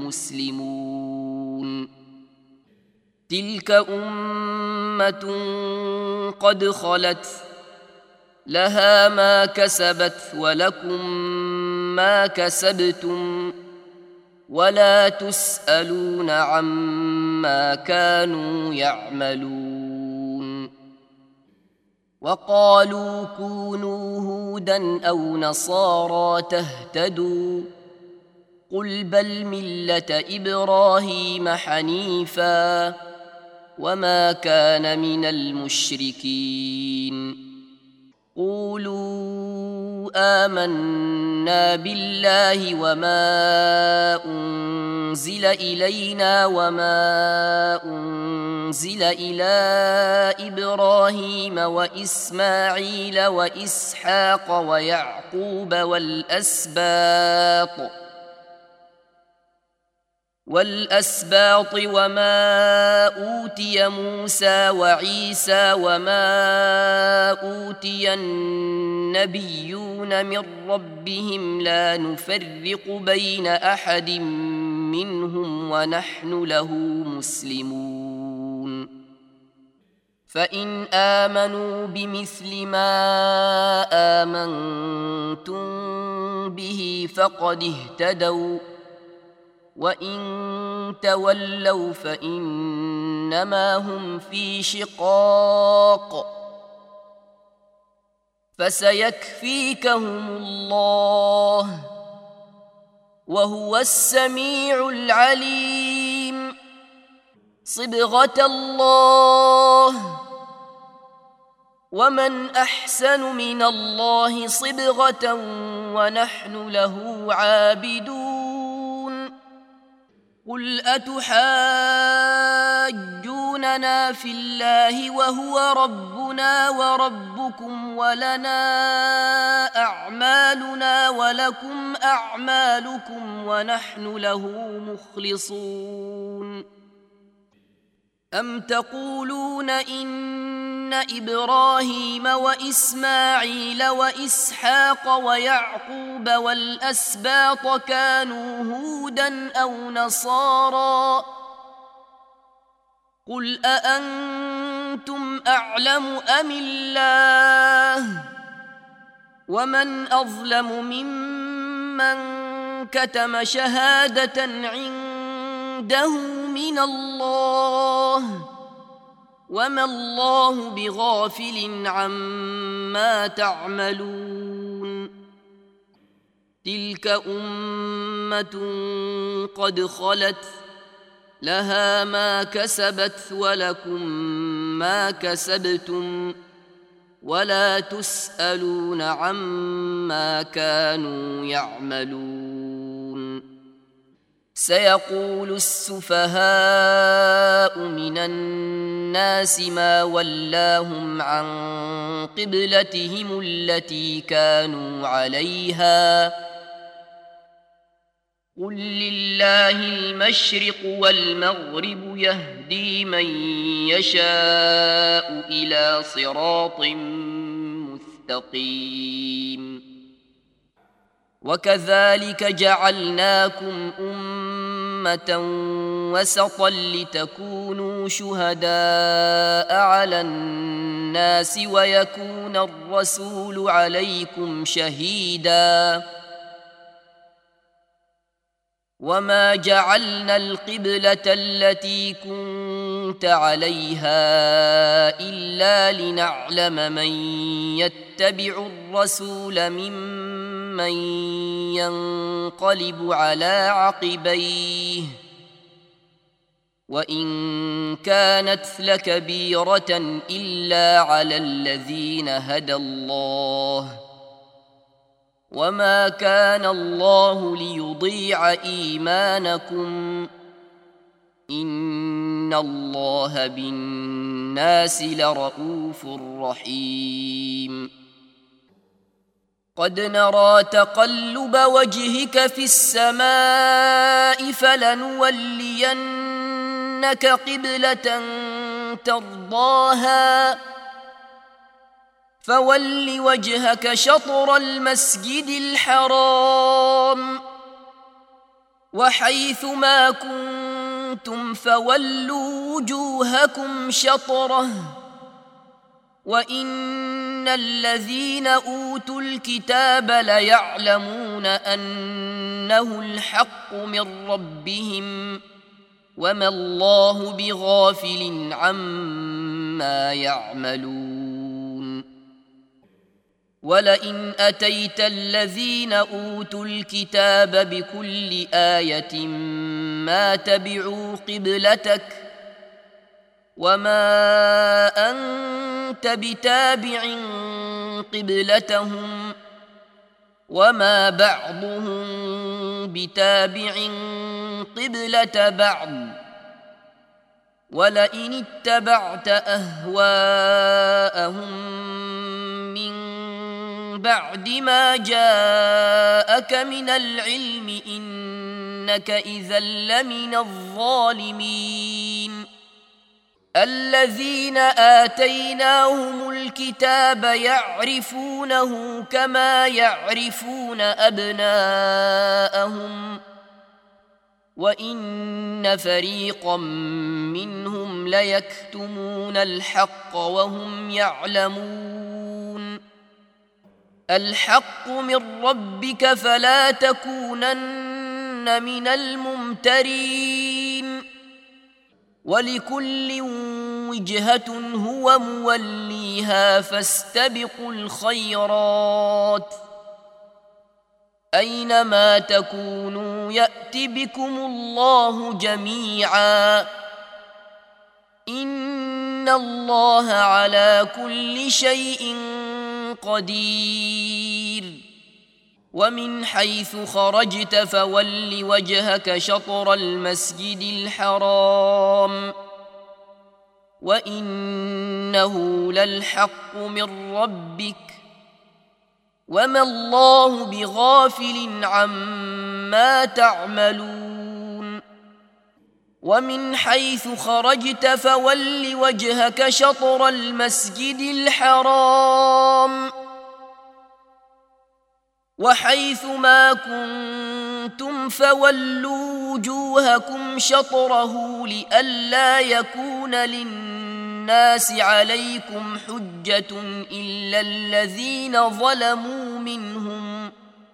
مسلمون تلك أمة قد خلت لها ما كسبت ولكم ما كسبتم ولا تسألون عما كانوا يعملون وقالوا كونوا هودا أو نصارى تهتدوا قل بل ملة إبراهيم حنيفا وما كان من المشركين قولوا آمنا بالله وما أنزل إلينا وما أنزل إلى إبراهيم وإسماعيل وإسحاق ويعقوب والأسباط والأسباط وما أوتي موسى وعيسى وما أوتي النبيون من ربهم لا نفرق بين أحد منهم ونحن له مسلمون فإن آمنوا بمثل ما آمنتم به فقد اهتدوا وإن تولوا فإنما هم في شقاق فسيكفيكهم الله وهو السميع العليم صبغة الله ومن أحسن من الله صبغة ونحن له عابدون قل أتحاجوننا في الله وهو ربنا وربكم ولنا أعمالنا ولكم أعمالكم ونحن له مخلصون أم تقولون إن إبراهيم وإسماعيل وإسحاق ويعقوب والأسباط كانوا هودا أو نصارى قل أأنتم أعلم أم الله ومن أظلم ممن كتم شهادة عنده من الله وما الله بغافل عما تعملون تلك أمة قد خلت لها ما كسبت ولكم ما كسبتم ولا تسألون عما كانوا يعملون سيقول السفهاء من الناس ما ولاهم عن قبلتهم التي كانوا عليها قل لله المشرق والمغرب يهدي من يشاء إلى صراط مستقيم وكذلك جعلناكم أمة وسطا لتكونوا شهداء على الناس ويكون الرسول عليكم شهيدا وما جعلنا القبلة التي كنت عليها إلا لنعلم من يتبع الرسول ممن ينقلب على عقبيه وإن كانت لكبيرة إلا على الذين هدى الله وما كان الله ليضيع إيمانكم إن الله بالناس لرءوف رحيم قد نرى تقلب وجهك في السماء فلنولينك قبلة ترضاها فول وجهك شطر المسجد الحرام وحيث ما كنتم فولوا وجوهكم شطره وإن الذين أوتوا الكتاب ليعلمون أنه الحق من ربهم وما الله بغافل عما يعملون ولئن أتيت الذين أوتوا الكتاب بكل آية ما تبعوا قبلتك وما أنت بتابع قبلتهم وما بعضهم بتابع قبلة بعض ولئن اتبعت أهواءهم من بعد ما جاءك من العلم إنك إذا لمن الظالمين الذين آتيناهم الكتاب يعرفونه كما يعرفون أبناءهم وإن فريقا منهم ليكتمون الحق وهم يعلمون الحق من ربك فلا تكونن من الممترين ولكل وجهة هو موليها فاستبقوا الخيرات أينما تكونوا يأت بكم الله جميعا إن الله على كل شيء قدير ومن حيث خرجت فول وجهك شطر المسجد الحرام وإنه للحق من ربك وما الله بغافل عما تعملون ومن حيث خرجت فول وجهك شطر المسجد الحرام وحيث ما كنتم فولوا وجوهكم شطره لئلا يكون للناس عليكم حجة إلا الذين ظلموا منهم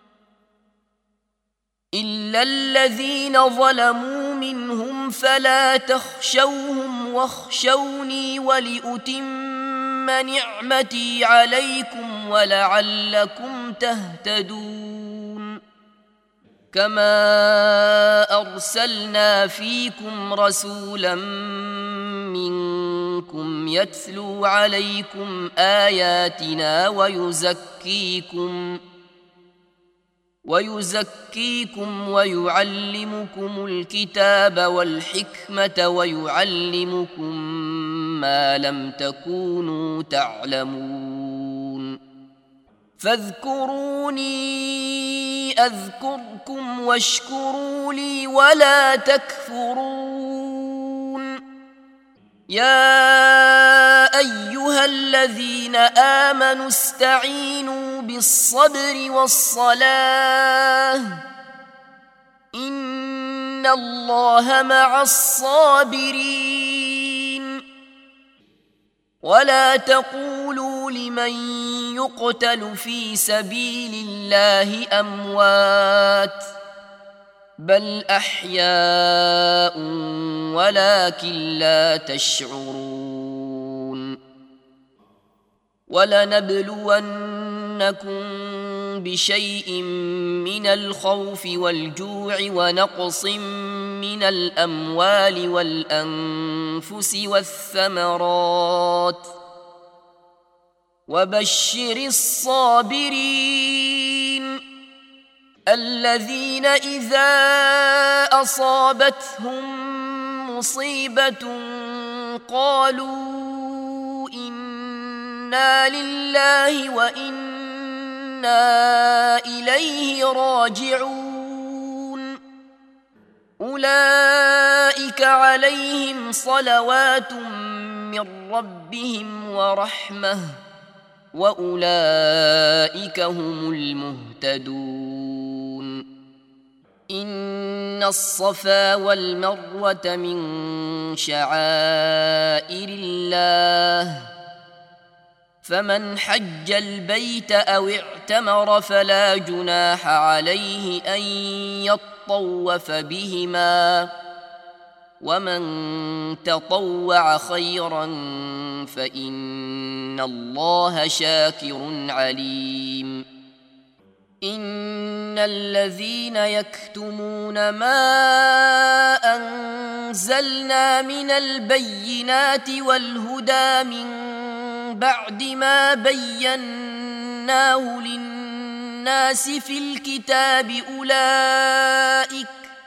إلا الذين ظلموا منهم فلا تخشوهم واخشوني ولأتم نعمتي عليكم ولعلكم تهتدون كما أرسلنا فيكم رسولا منكم يتلو عليكم آياتنا ويزكيكم ويزكيكم ويعلمكم الكتاب والحكمة ويعلمكم ما لم تكونوا تعلمون فاذكروني أذكركم واشكروا لي ولا تكفرون يا أيها الذين آمنوا استعينوا بالصبر والصلاة إن الله مع الصابرين ولا تقولوا لمن يقتل في سبيل الله أموات بل أحياء ولكن لا تشعرون ولنبلونكم بشيء من الخوف والجوع ونقص من الأموال والأنفس والثمرات وبشر الصابرين الذين إذا أصابتهم مصيبة قالوا إنا لله وإنا إليه راجعون أولئك عليهم صلوات من ربهم ورحمة وأولئك هم المهتدون إن الصفا والمروة من شعائر الله فمن حج البيت أو اعتمر فلا جناح عليه أن يطوف بهما ومن تطوع خيرا فإن الله شاكر عليم إن الذين يكتمون ما أنزلنا من البينات والهدى من بعد ما بيناه للناس في الكتاب أولئك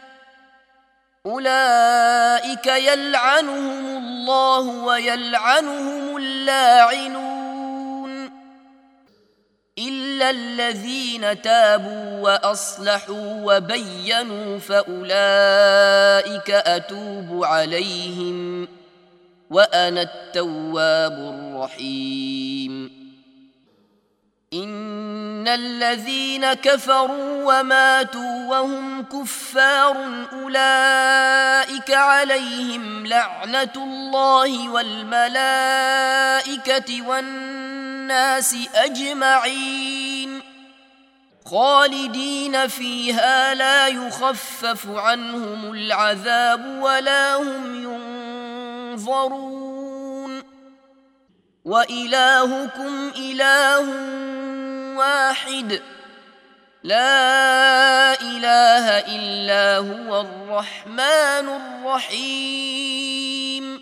أولئك يلعنهم الله ويلعنهم اللاعنون إلا الذين تابوا وأصلحوا وبينوا فأولئك أتوب عليهم وأنا التواب الرحيم إن الذين كفروا وماتوا وهم كفار أولئك عليهم لعنة الله والملائكة والناس أجمعين خالدين فيها لا يخفف عنهم العذاب ولا هم ينظرون وإلهكم إله واحد لا إله إلا هو الرحمن الرحيم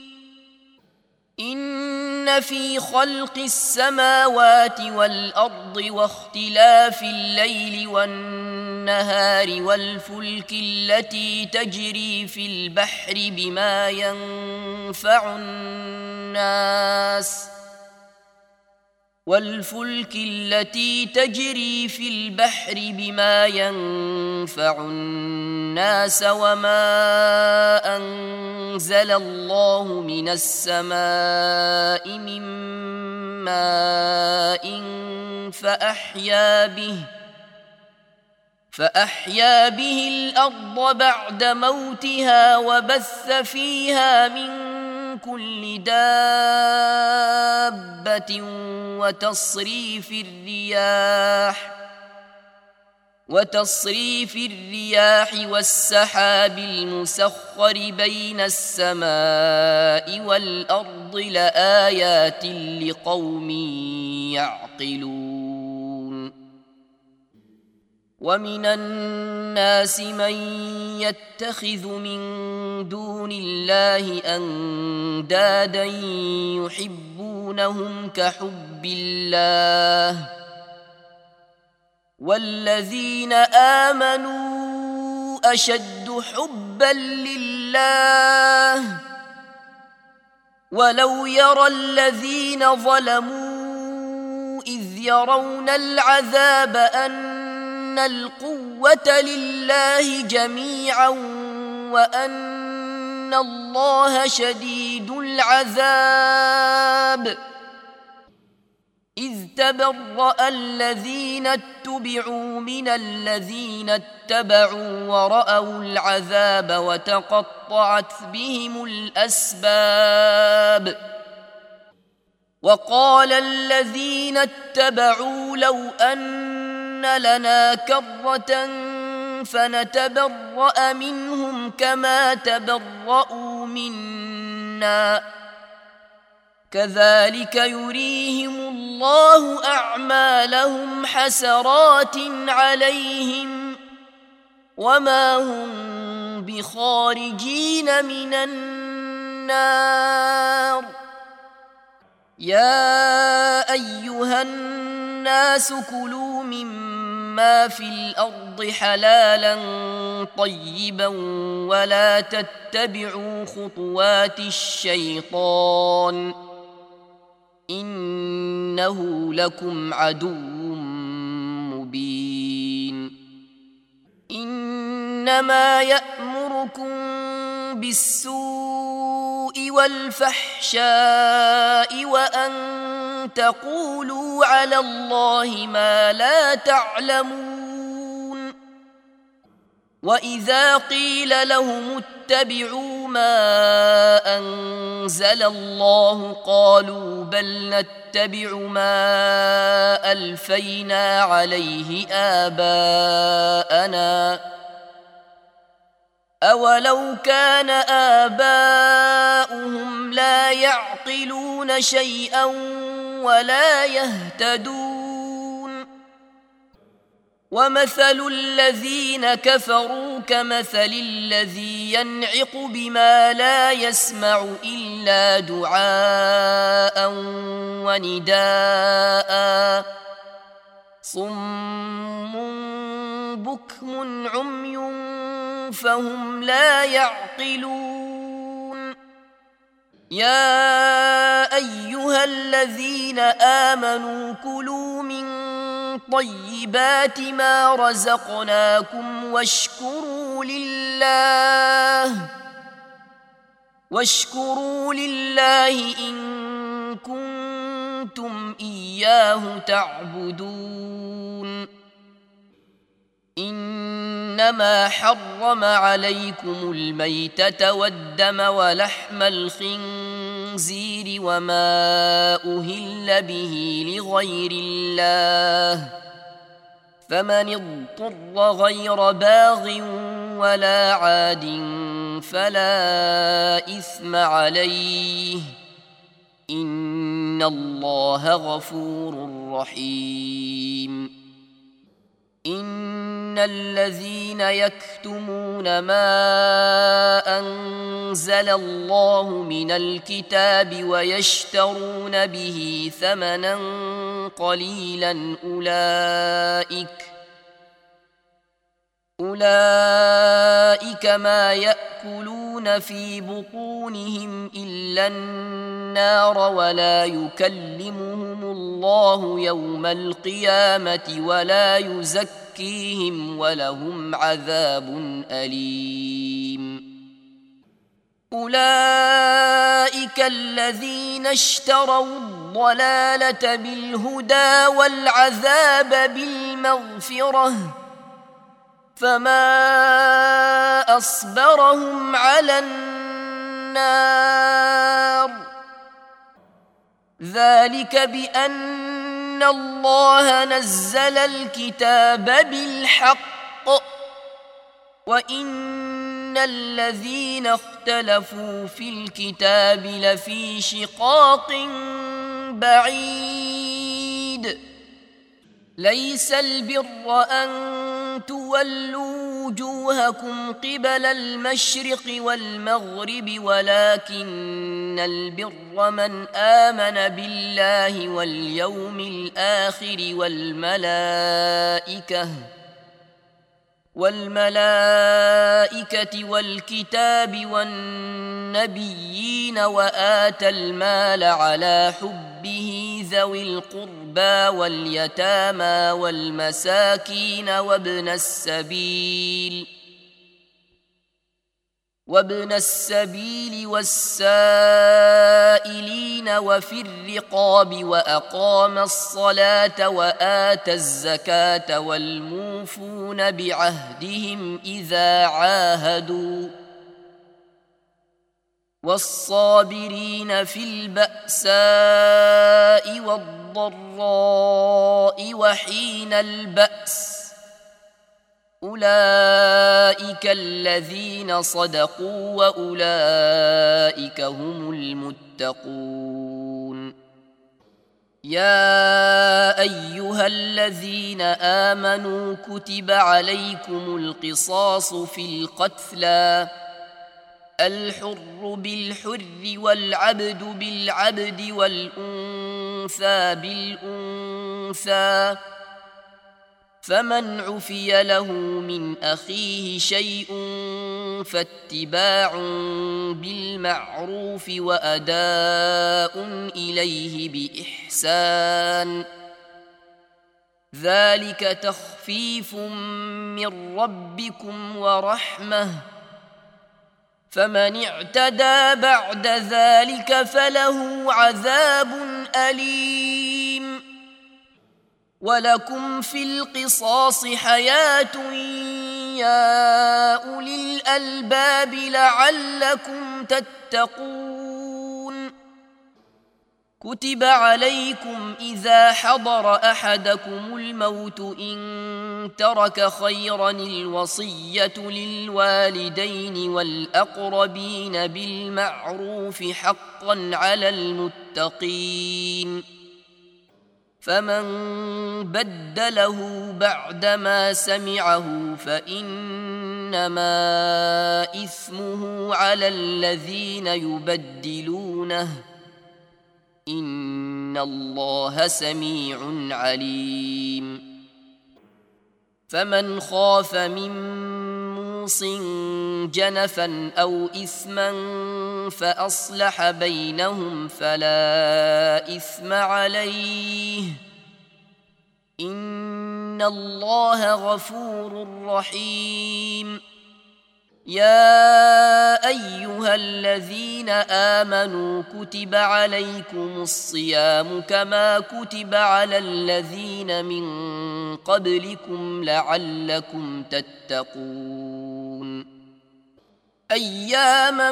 إن في خلق السماوات والأرض واختلاف الليل والنهار والفلك التي تجري في البحر بما ينفع الناس والفلك التي تجري في البحر بما ينفع الناس وما أنزل الله من السماء من ماء فأحيا به فأحيا به الأرض بعد موتها وبث فيها من كل دابة وتصريف الرياح وتصريف الرياح والسحاب المسخر بين السماء والأرض لآيات لقوم يعقلون ومن الناس من يتخذ من دون الله أندادا يحبونهم كحب الله والذين آمنوا أشد حبا لله ولو يرى الذين ظلموا إذ يرون العذاب أن القوة لله جميعا وأن الله شديد العذاب إذ تبرأ الذين اتبعوا من الذين اتبعوا ورأوا العذاب وتقطعت بهم الأسباب وقال الذين اتبعوا لو أن لنا كرة فنتبرأ منهم كما تبرأوا منا كذلك يريهم الله أعمالهم حسرات عليهم وما هم بخارجين من النار يا أيها الناس كلوا مما في الأرض حلالا طيبا ولا تتبعوا خطوات الشيطان إنه لكم عدو مبين إنما يأمركم بالسوء والفحشاء وأن تقولوا على الله ما لا تعلمون وإذا قيل لهم اتبعوا ما أنزل الله قالوا بل نتبع ما ألفينا عليه آباءنا أولو كان آباؤهم لا يعقلون شيئا ولا يهتدون ومثل الذين كفروا كمثل الذي ينعق بما لا يسمع إلا دعاء ونداء صم بكم عمي فهم لا يعقلون يا أيها الذين آمنوا كلوا من طيبات ما رزقناكم واشكروا لله واشكروا لله إن كنتم إياه تعبدون إنما حرم عليكم الميتة والدم ولحم الخنزير وما أهل به لغير الله فمن اضطر غير باغ ولا عاد فلا إثم عليه إن الله غفور رحيم إن الذين يكتمون ما أنزل الله من الكتاب ويشترون به ثمنا قليلا أولئك أولئك ما يأكلون في بطونهم إلا النار ولا يكلمهم الله يوم القيامة ولا يزكيهم ولهم عذاب أليم أولئك الذين اشتروا الضلالة بالهدى والعذاب بالمغفرة فما أصبرهم على النار ذلك بأن الله نزل الكتاب بالحق وإن الذين اختلفوا في الكتاب لفي شقاق بعيد ليس البر أن تولوا وجوهكم قبل المشرق والمغرب ولكن البر من آمن بالله واليوم الآخر والملائكة والملائكة والكتاب والنبيين وآتى المال على حبه ذوي القربى واليتامى والمساكين وابن السبيل وابن السبيل والسائلين وفي الرقاب وأقام الصلاة وآتى الزكاة والموفون بعهدهم إذا عاهدوا والصابرين في البأساء والضراء وحين البأس أولئك الذين صدقوا وأولئك هم المتقون يا أيها الذين آمنوا كتب عليكم القصاص في القتلى الحر بالحر والعبد بالعبد والأنثى بالأنثى فمن عفي له من أخيه شيء فاتباع بالمعروف وأداء إليه بإحسان ذلك تخفيف من ربكم ورحمة فمن اعتدى بعد ذلك فله عذاب أليم ولكم في القصاص حياة يا أولي الألباب لعلكم تتقون كتب عليكم إذا حضر أحدكم الموت إن ترك خيرا الوصية للوالدين والأقربين بالمعروف حقا على المتقين فمن بدله بعدما سمعه فإنما إثمه على الذين يبدلونه إن الله سميع عليم فمن خاف من موص جنفا أو إثما فأصلح بينهم فلا إثم عليه إن الله غفور رحيم يا أيها الذين آمنوا كتب عليكم الصيام كما كتب على الذين من قبلكم لعلكم تتقون أياما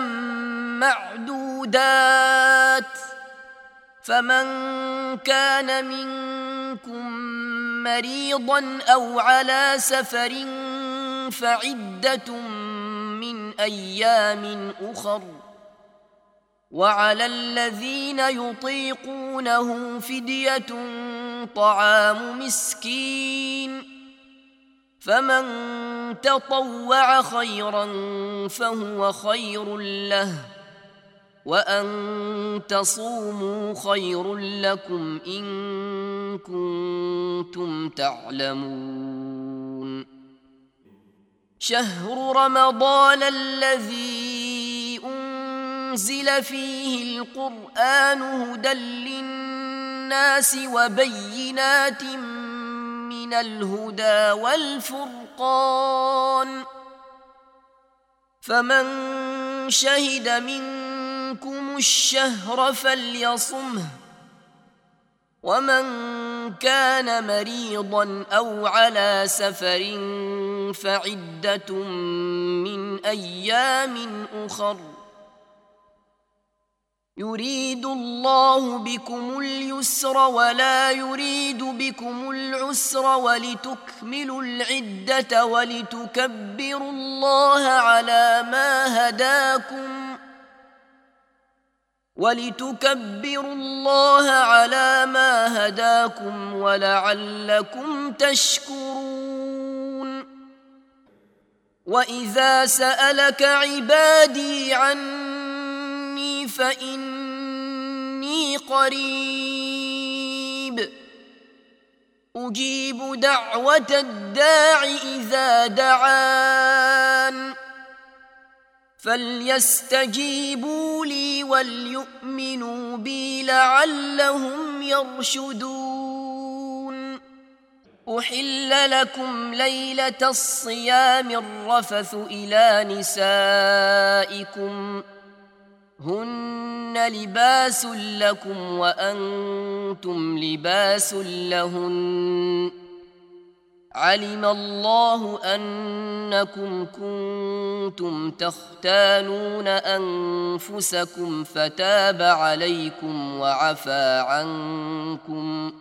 معدودات فمن كان منكم مريضا أو على سفر فعدة من أيام أخر وعلى الذين يطيقونه فدية طعام مسكين فمن تطوع خيرا فهو خير له وأن تصوموا خير لكم إن كنتم تعلمون شهر رمضان الذي أنزل فيه القرآن هدى للناس وبينات من الهدى والفرقان فمن شهد منكم الشهر فليصمه ومن كان مريضا أو على سفر فعدة من أيام أخر يريد الله بكم اليسر ولا يريد بكم العسر ولتكملوا العدة ولتكبروا الله على ما هداكم ولتكبروا الله على ما هداكم ولعلكم تشكرون وإذا سألك عبادي عني فإني قريب أجيب دعوة الداع إذا دعان فليستجيبوا لي وليؤمنوا بي لعلهم يرشدون. أحل لكم ليلة الصيام الرفث إلى نسائكم هن لباس لكم وأنتم لباس لهن علم الله أنكم كنتم تختانون أنفسكم فتاب عليكم وعفى عنكم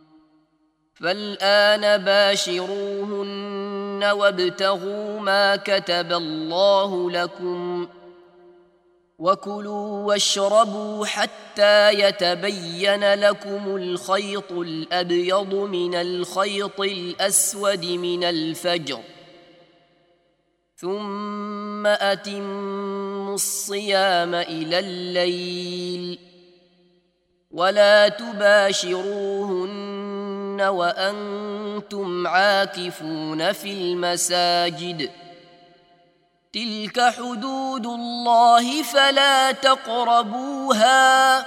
فالآن باشروهن وابتغوا ما كتب الله لكم وكلوا واشربوا حتى يتبين لكم الخيط الأبيض من الخيط الأسود من الفجر ثم أتموا الصيام إلى الليل ولا تباشروهن وأنتم عاكفون في المساجد تلك حدود الله فلا تقربوها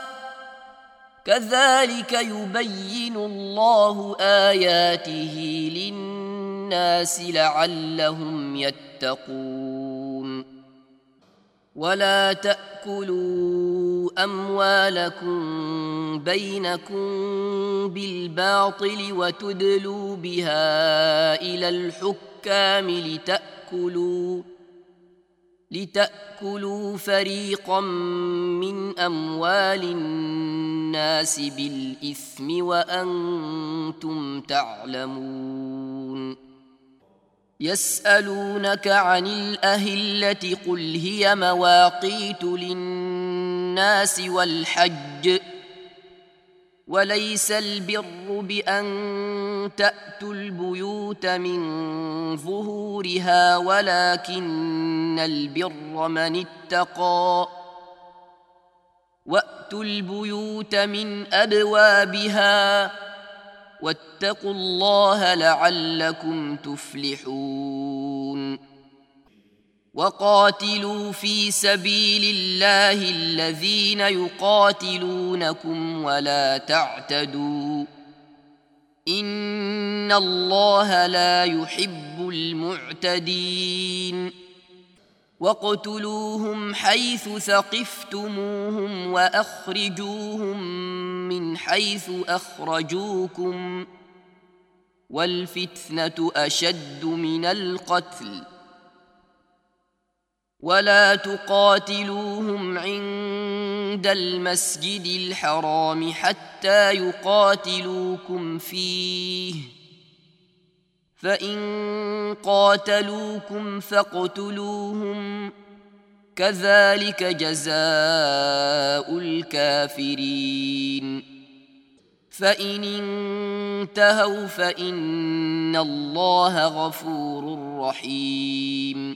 كذلك يبين الله آياته للناس لعلهم يتقون. ولا تأكلوا أموالكم بينكم بالباطل وتدلوا بها إلى الحكام لتأكلوا لتأكلوا فريقا من أموال الناس بالإثم وأنتم تعلمون. يسألونك عن الأهلة قل هي مواقيت للناس والحج وليس البر بأن تأتوا البيوت من ظهورها ولكن البر من اتقى وأتوا البيوت من أبوابها واتقوا الله لعلكم تفلحون. وقاتلوا في سبيل الله الذين يقاتلونكم ولا تعتدوا إن الله لا يحب المعتدين. واقتلوهم حيث ثقفتموهم وأخرجوهم من حيث أخرجوكم والفتنة أشد من القتل ولا تقاتلوهم عند المسجد الحرام حتى يقاتلوكم فيه فإن قاتلوكم فاقتلوهم كذلك جزاء الكافرين. فإن انتهوا فإن الله غفور رحيم.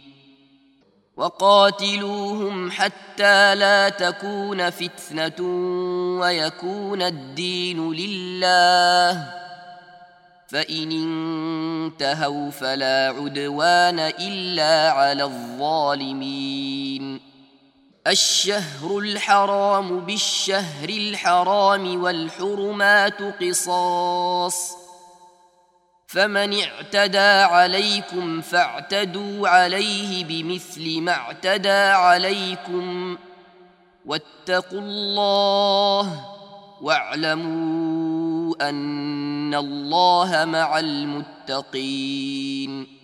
وقاتلوهم حتى لا تكون فتنة ويكون الدين لله فإن انتهوا فلا عدوان إلا على الظالمين. الشهر الحرام بالشهر الحرام والحرمات قصاص فمن اعتدى عليكم فاعتدوا عليه بمثل ما اعتدى عليكم واتقوا الله واعلموا أن الله مع المتقين.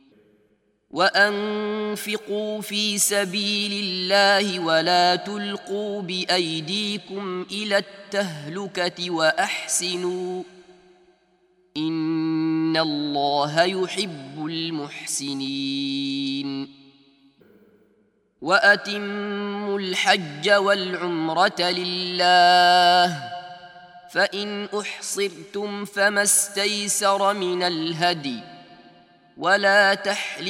وأنفقوا في سبيل الله ولا تلقوا بأيديكم إلى التهلكة وأحسنوا إن الله يحب المحسنين. وأتموا الحج والعمرة لله فإن أحصرتم فما استيسر من الهدي ولا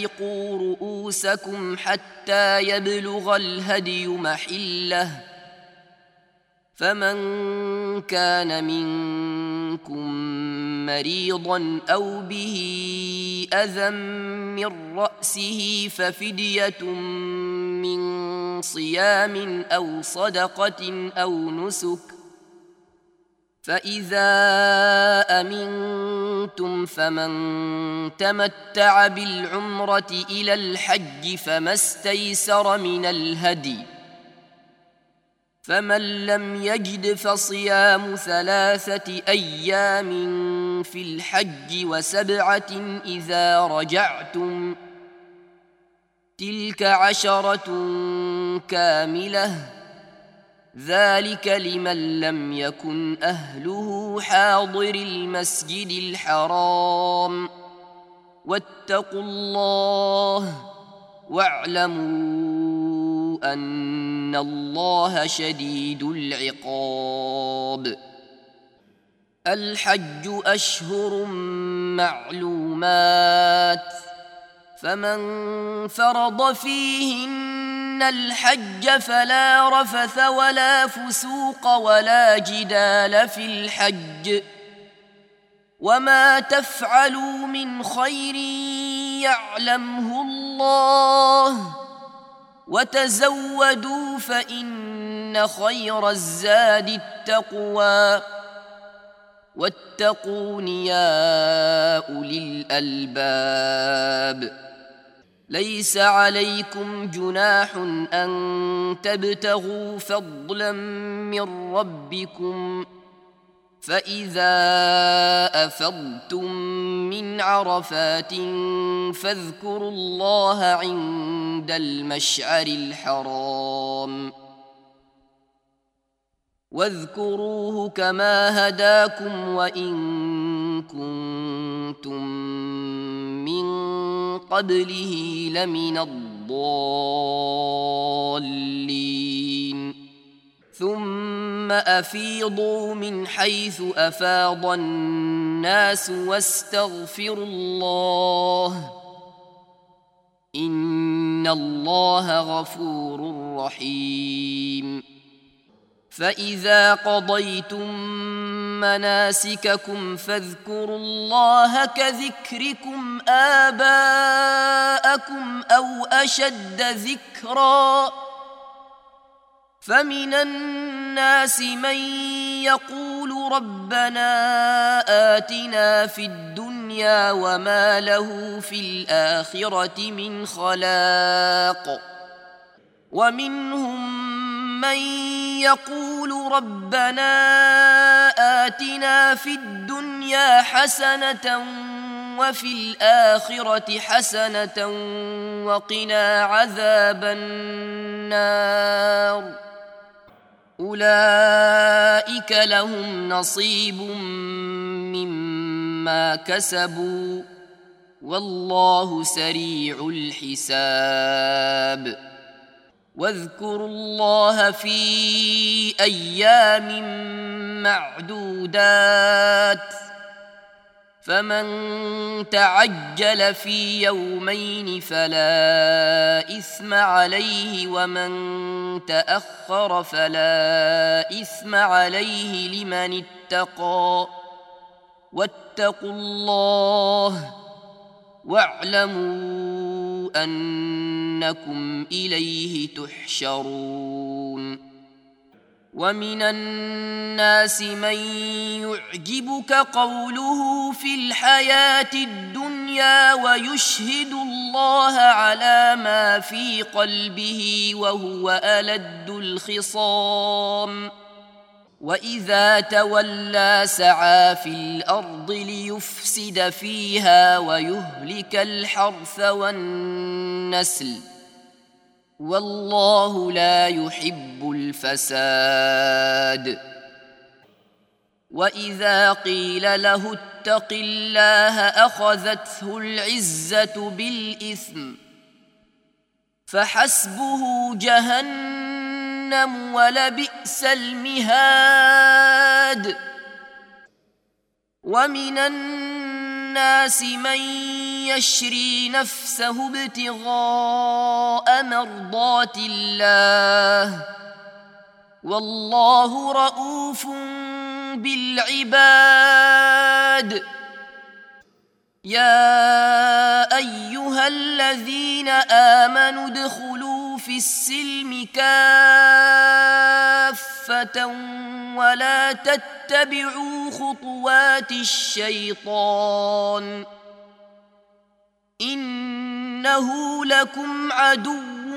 تحلقوا رؤوسكم حتى يبلغ الهدي محله فمن كان منكم مريضا أو به أذى من رأسه ففدية من صيام أو صدقة أو نسك، فإذا أمنتم فمن تمتع بالعمرة إلى الحج فما استيسر من الهدي، فمن لم يجد فصيام ثلاثة أيام في الحج وسبعة إذا رجعتم، تلك عشرة كاملة، ذلك لمن لم يكن أهله حاضر المسجد الحرام، واتقوا الله واعلموا أن الله شديد العقاب. الحج أشهر معلومات، فمن فرض فيهن الحج فلا رفث ولا فسوق ولا جدال في الحج، وما تفعلوا من خير يعلمه الله، وتزودوا فإن خير الزاد التقوى، واتقون يا أولي الألباب. ليس عليكم جناح أن تبتغوا فضلا من ربكم، فإذا أفضتم من عرفات فاذكروا الله عند المشعر الحرام، واذكروه كما هداكم وإن كنتم من قبله لمن الضالين. ثم أفيضوا من حيث أفاض الناس واستغفروا الله، إن الله غفور رحيم. فإذا قضيتم مناسككم فاذكروا الله كذكركم آباءكم أو أشد ذكرًا، فمن الناس من يقول ربنا آتنا في الدنيا وما له في الآخرة من خلاق، ومنهم من يقول ربنا آتنا في الدنيا حسنة وفي الآخرة حسنة وقنا عذاب النار، أولئك لهم نصيب مما كسبوا والله سريع الحساب. واذكروا الله في أيام معدودات، فمن تعجل في يومين فلا إثم عليه، ومن تأخر فلا إثم عليه لمن اتقى، واتقوا الله واعلموا أنكم إليه تحشرون. ومن الناس من يعجبك قوله في الحياة الدنيا ويشهد الله على ما في قلبه وهو ألد الخصام، وإذا تولى سعى في الأرض ليفسد فيها ويهلك الحرث والنسل، والله لا يحب الفساد. وإذا قيل له اتق الله أخذته العزة بالإثم، فحسبه جهنم ولبئس المهاد. ومن الناس من يشري نفسه ابتغاء مرضات الله، والله رؤوف بالعباد. يا أيها الذين آمنوا ادخلوا في السلم كافة ولا تتبعوا خطوات الشيطان إنه لكم عدو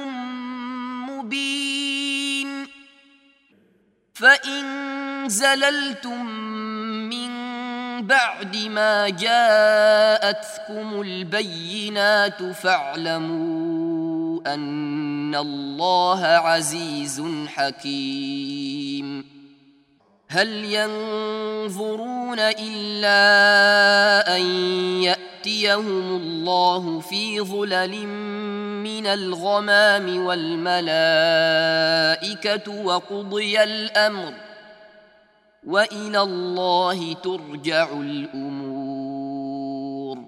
مبين. فإن زللتم من بعد ما جاءتكم البينات فاعلموا أن الله عزيز حكيم. هل ينظرون إلا أن يأتيهم الله في ظلل من الغمام والملائكة وقضي الأمر وإلى الله ترجع الأمور.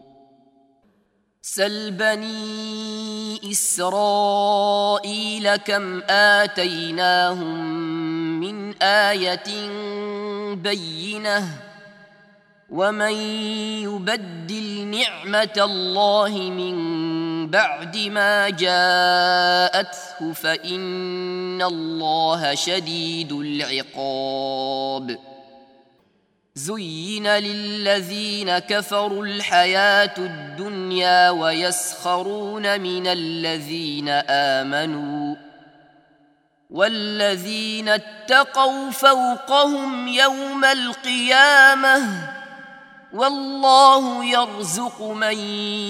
سل بني إسرائيل كم آتيناهم من آية بينة ومن يبدل نعمة الله من بعد ما جاءته فإن الله شديد العقاب. زين للذين كفروا الحياة الدنيا ويسخرون من الذين آمنوا والذين اتقوا فوقهم يوم القيامة والله يرزق من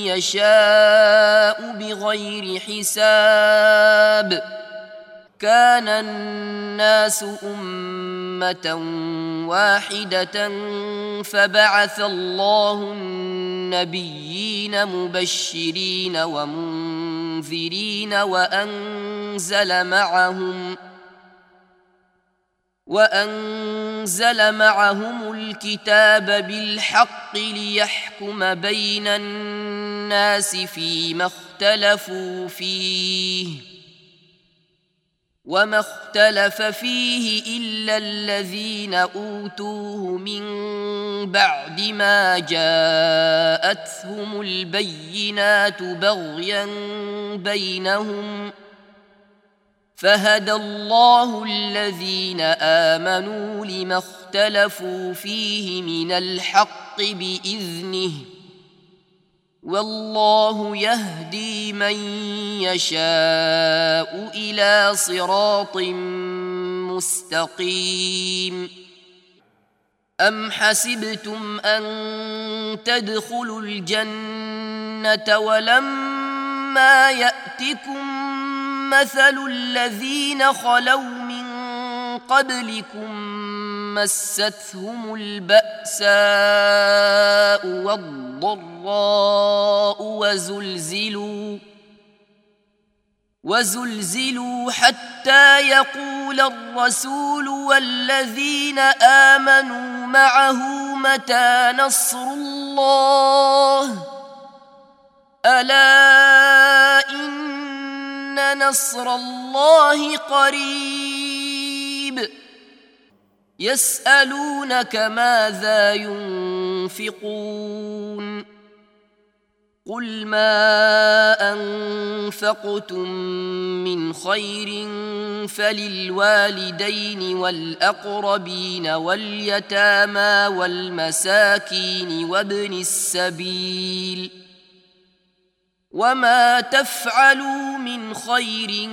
يشاء بغير حساب. كان الناس أمة واحدة فبعث الله النبيين مبشرين ومنذرين وأنزل معهم وأنزل معهم الكتاب بالحق ليحكم بين الناس فيما اختلفوا فيه وما اختلف فيه إلا الذين أوتوه من بعد ما جاءتهم البينات بغيا بينهم فهدى الله الذين آمنوا لما اختلفوا فيه من الحق بإذنه والله يهدي من يشاء إلى صراط مستقيم. أم حسبتم أن تدخلوا الجنة ولما يأتكم مثل الذين خلوا من قبلكم مستهم البأساء والضراء وزلزلوا وزلزلوا حتى يقول الرسول والذين آمنوا معه متى نصر الله ألا إن نصر الله قريب. يسألونك ماذا ينفقون قل ما أنفقتم من خير فللوالدين والأقربين واليتامى والمساكين وابن السبيل وما تفعلوا من خير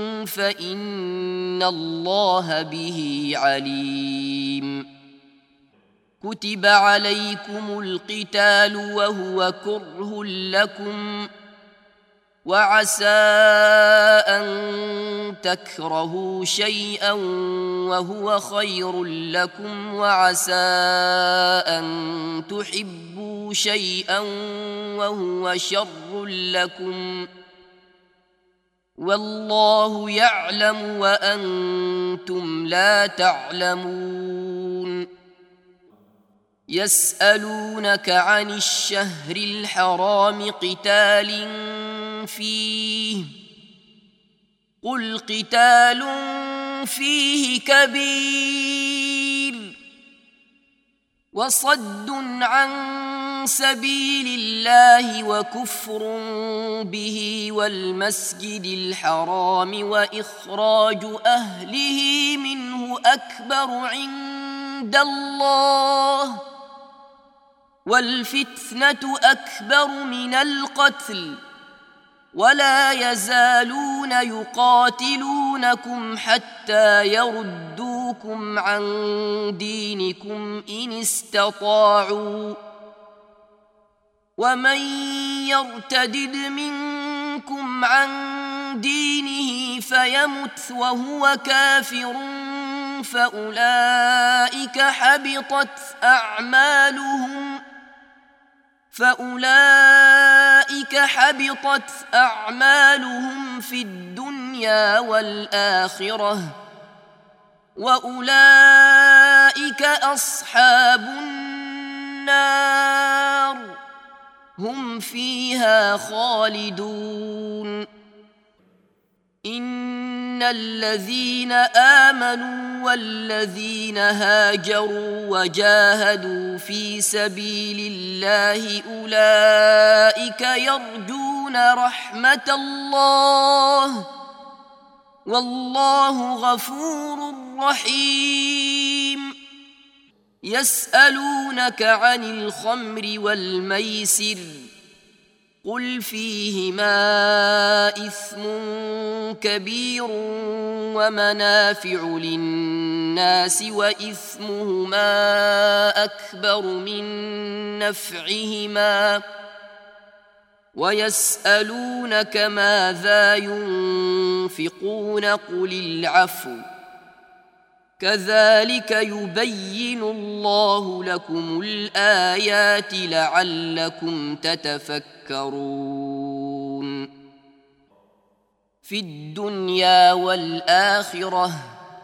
فإن الله به عليم. كتب عليكم القتال وهو كره لكم وعسى أن تكرهوا شيئا وهو خير لكم وعسى أن تحبوا شيئا وهو شر لكم والله يعلم وأنتم لا تعلمون. يسألونك عن الشهر الحرام قتال فيه قل قتال فيه كبير وصد عن سبيل الله وكفر به والمسجد الحرام وإخراج أهله منه أكبر عند الله والفتنة أكبر من القتل ولا يزالون يقاتلونكم حتى يردوكم عن دينكم إن استطاعوا ومن يرتدد منكم عن دينه فيمت وهو كافر فأولئك حبطت أعمالهم فأولئك حبطت أعمالهم في الدنيا والآخرة وأولئك أصحاب النار هم فيها خالدون إن الذين آمنوا والذين هاجروا وجاهدوا في سبيل الله أولئك يرجون رحمة الله والله غفور رحيم يسألونك عن الخمر والميسر قل فيهما إثم كبير ومنافع للناس وإثمهما أكبر من نفعهما ويسألونك ماذا ينفقون قل العفو كذلك يبين الله لكم الآيات لعلكم تتفكرون في الدنيا والآخرة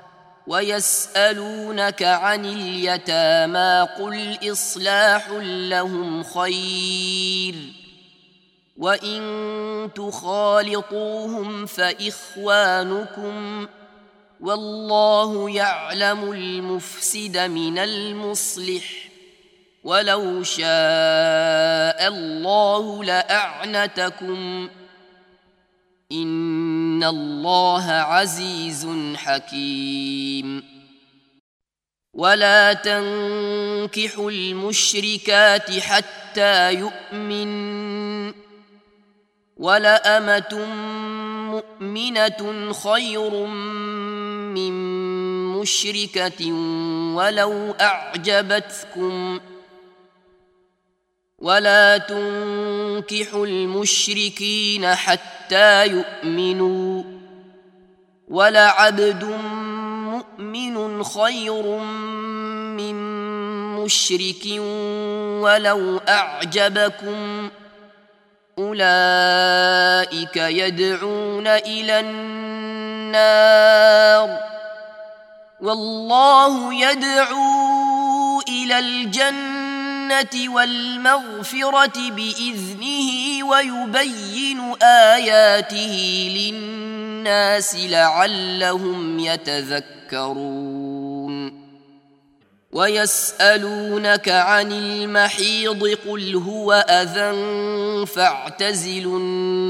ويسألونك عن اليتامى قل إصلاح لهم خير وإن تخالطوهم فإخوانكم والله يعلم المفسد من المصلح ولو شاء الله لأعنتكم إن الله عزيز حكيم ولا تنكحوا المشركات حتى يؤمن ولأمة مؤمنة خير من مشركة ولو أعجبتكم ولا تنكحوا المشركين حتى يؤمنوا ولعبد مؤمن خير من مشرك ولو أعجبكم أولئك يدعون إلى النار والله يدعو إلى الجنة والمغفرة بإذنه ويبين آياته للناس لعلهم يتذكرون ويسألونك عن المحيض قل هو أذى فاعتزلوا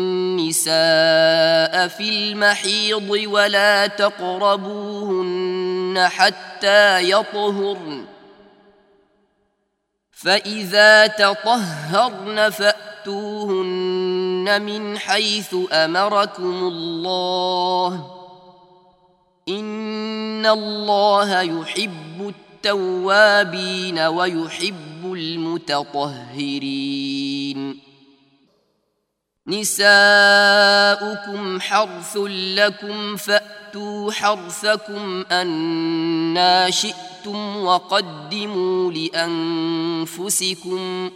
النساء في المحيض ولا تقربوهن حتى يطهرن فإذا تطهرن فأتوهن من حيث أمركم الله إن الله يحب التوابين ويحب المتطهرين نساؤكم حرث لكم فأتوا حرثكم أنى شئتم وقدموا لأنفسكم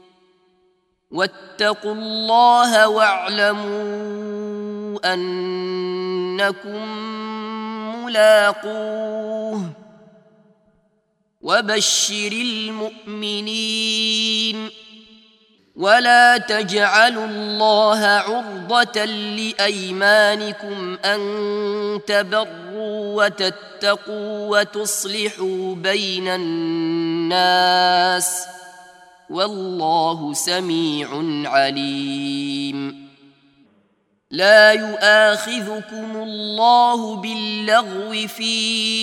واتقوا الله واعلموا أنكم ملاقوه وبشر المؤمنين ولا تجعلوا الله عرضة لأيمانكم أن تبروا وتتقوا وتصلحوا بين الناس والله سميع عليم. لا يؤاخذكم الله باللغو في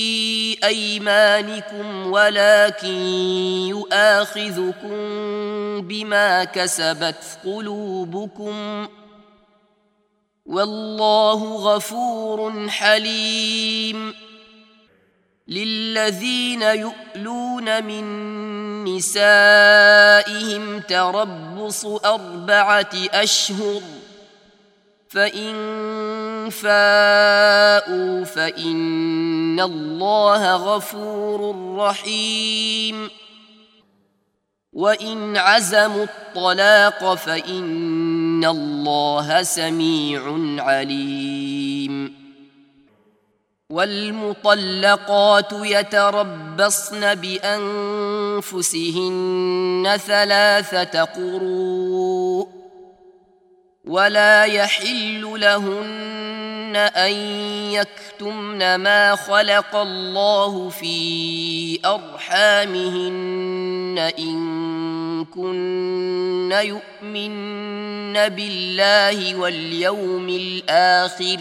أيمانكم ولكن يؤاخذكم بما كسبت قلوبكم والله غفور حليم. للذين يؤلون من نسائهم تربص أربعة أشهر فإن فاءوا فإن الله غفور رحيم. وإن عزموا الطلاق فإن الله سميع عليم. والمطلقات يتربصن بأنفسهن ثلاثة قروء ولا يحل لهن أن يكتمن ما خلق الله في أرحامهن إن كن يؤمن بالله واليوم الآخر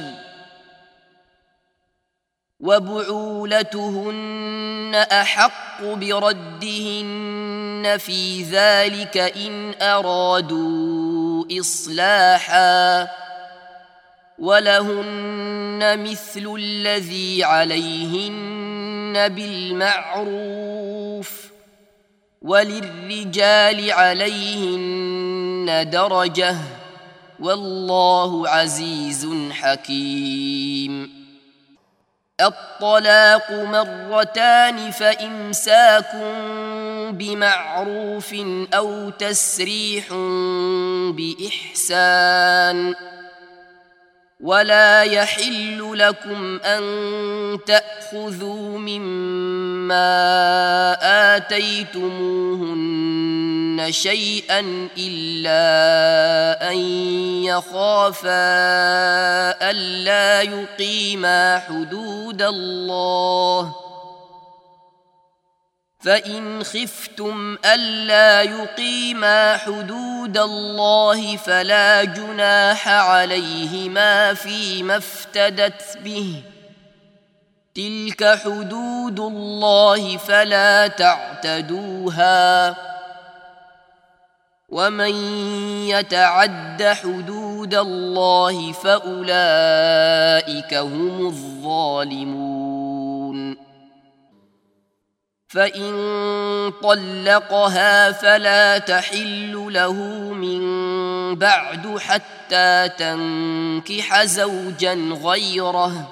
وبعولتهن أحق بردهن في ذلك إن أرادوا إصلاحا ولهن مثل الذي عليهن بالمعروف وللرجال عليهن درجة والله عزيز حكيم. الطلاق مرتان فإمساك بمعروف أو تسريح بإحسان ولا يحل لكم أن تأخذوا مما آتيتموهن شيئا إلا أن يخافا ألا يقيما حدود الله فإن خفتم ألا يقيما حدود الله فلا جناح عليهما فيما افتدت به تلك حدود الله فلا تعتدوها ومن يتعد حدود الله فأولئك هم الظالمون. فإن طلقها فلا تحل له من بعد حتى تنكح زوجا غيره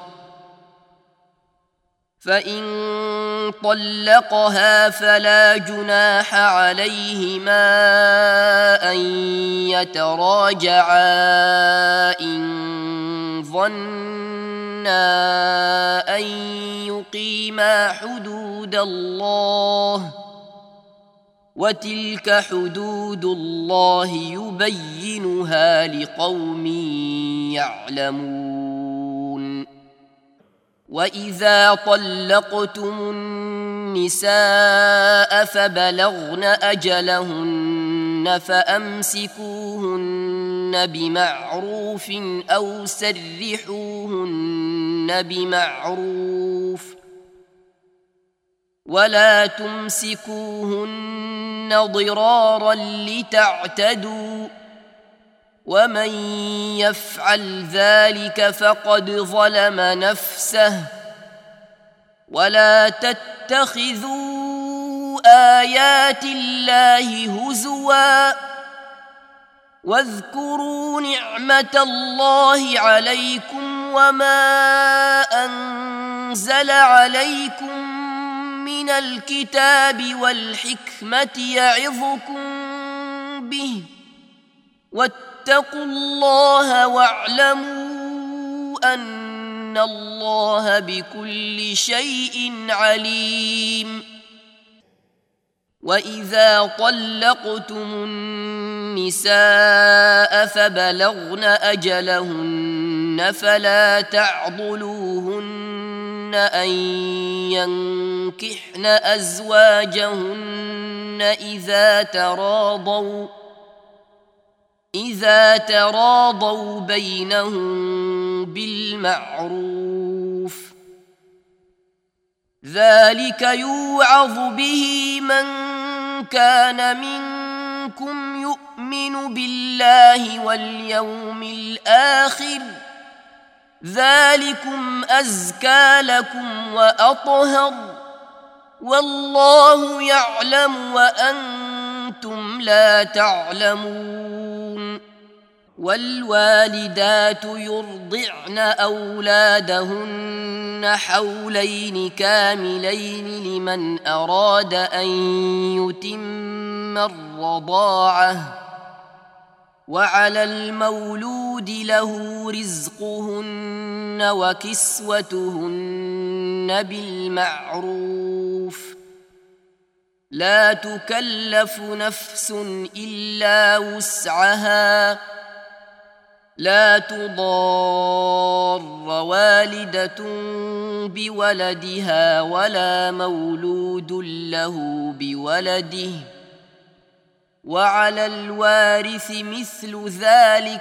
فإن طلقها فلا جناح عليهما أن يتراجعا إن ظنا أن يقيما حدود الله وتلك حدود الله يبينها لقوم يعلمون. وإذا طلقتم النساء فبلغن أجلهن فأمسكوهن بمعروف أو سرحوهن بمعروف ولا تمسكوهن ضرارا لتعتدوا ومن يفعل ذلك فقد ظلم نفسه ولا تتخذوا آيات الله هزوا واذكروا نعمة الله عليكم وما أنزل عليكم من الكتاب والحكمة يعظكم به واتقوا الله واعلموا أن الله بكل شيء عليم. وإذا طلقتم النساء فبلغن أجلهن فلا تعضلوهن أن ينكحن أزواجهن إذا تراضوا إذا تراضوا بينهم بالمعروف ذلك يوعظ به من كان منكم يؤمن بالله واليوم الآخر ذلكم أزكى لكم وأطهر والله يعلم وأنتم لا تعلمون والوالدات يرضعن أولادهن حولين كاملين لمن أراد أن يتم الرضاعة وعلى المولود له رزقهن وكسوتهن بالمعروف لا تكلف نفس إلا وسعها لا تضار والدة بولدها ولا مولود له بولده وعلى الوارث مثل ذلك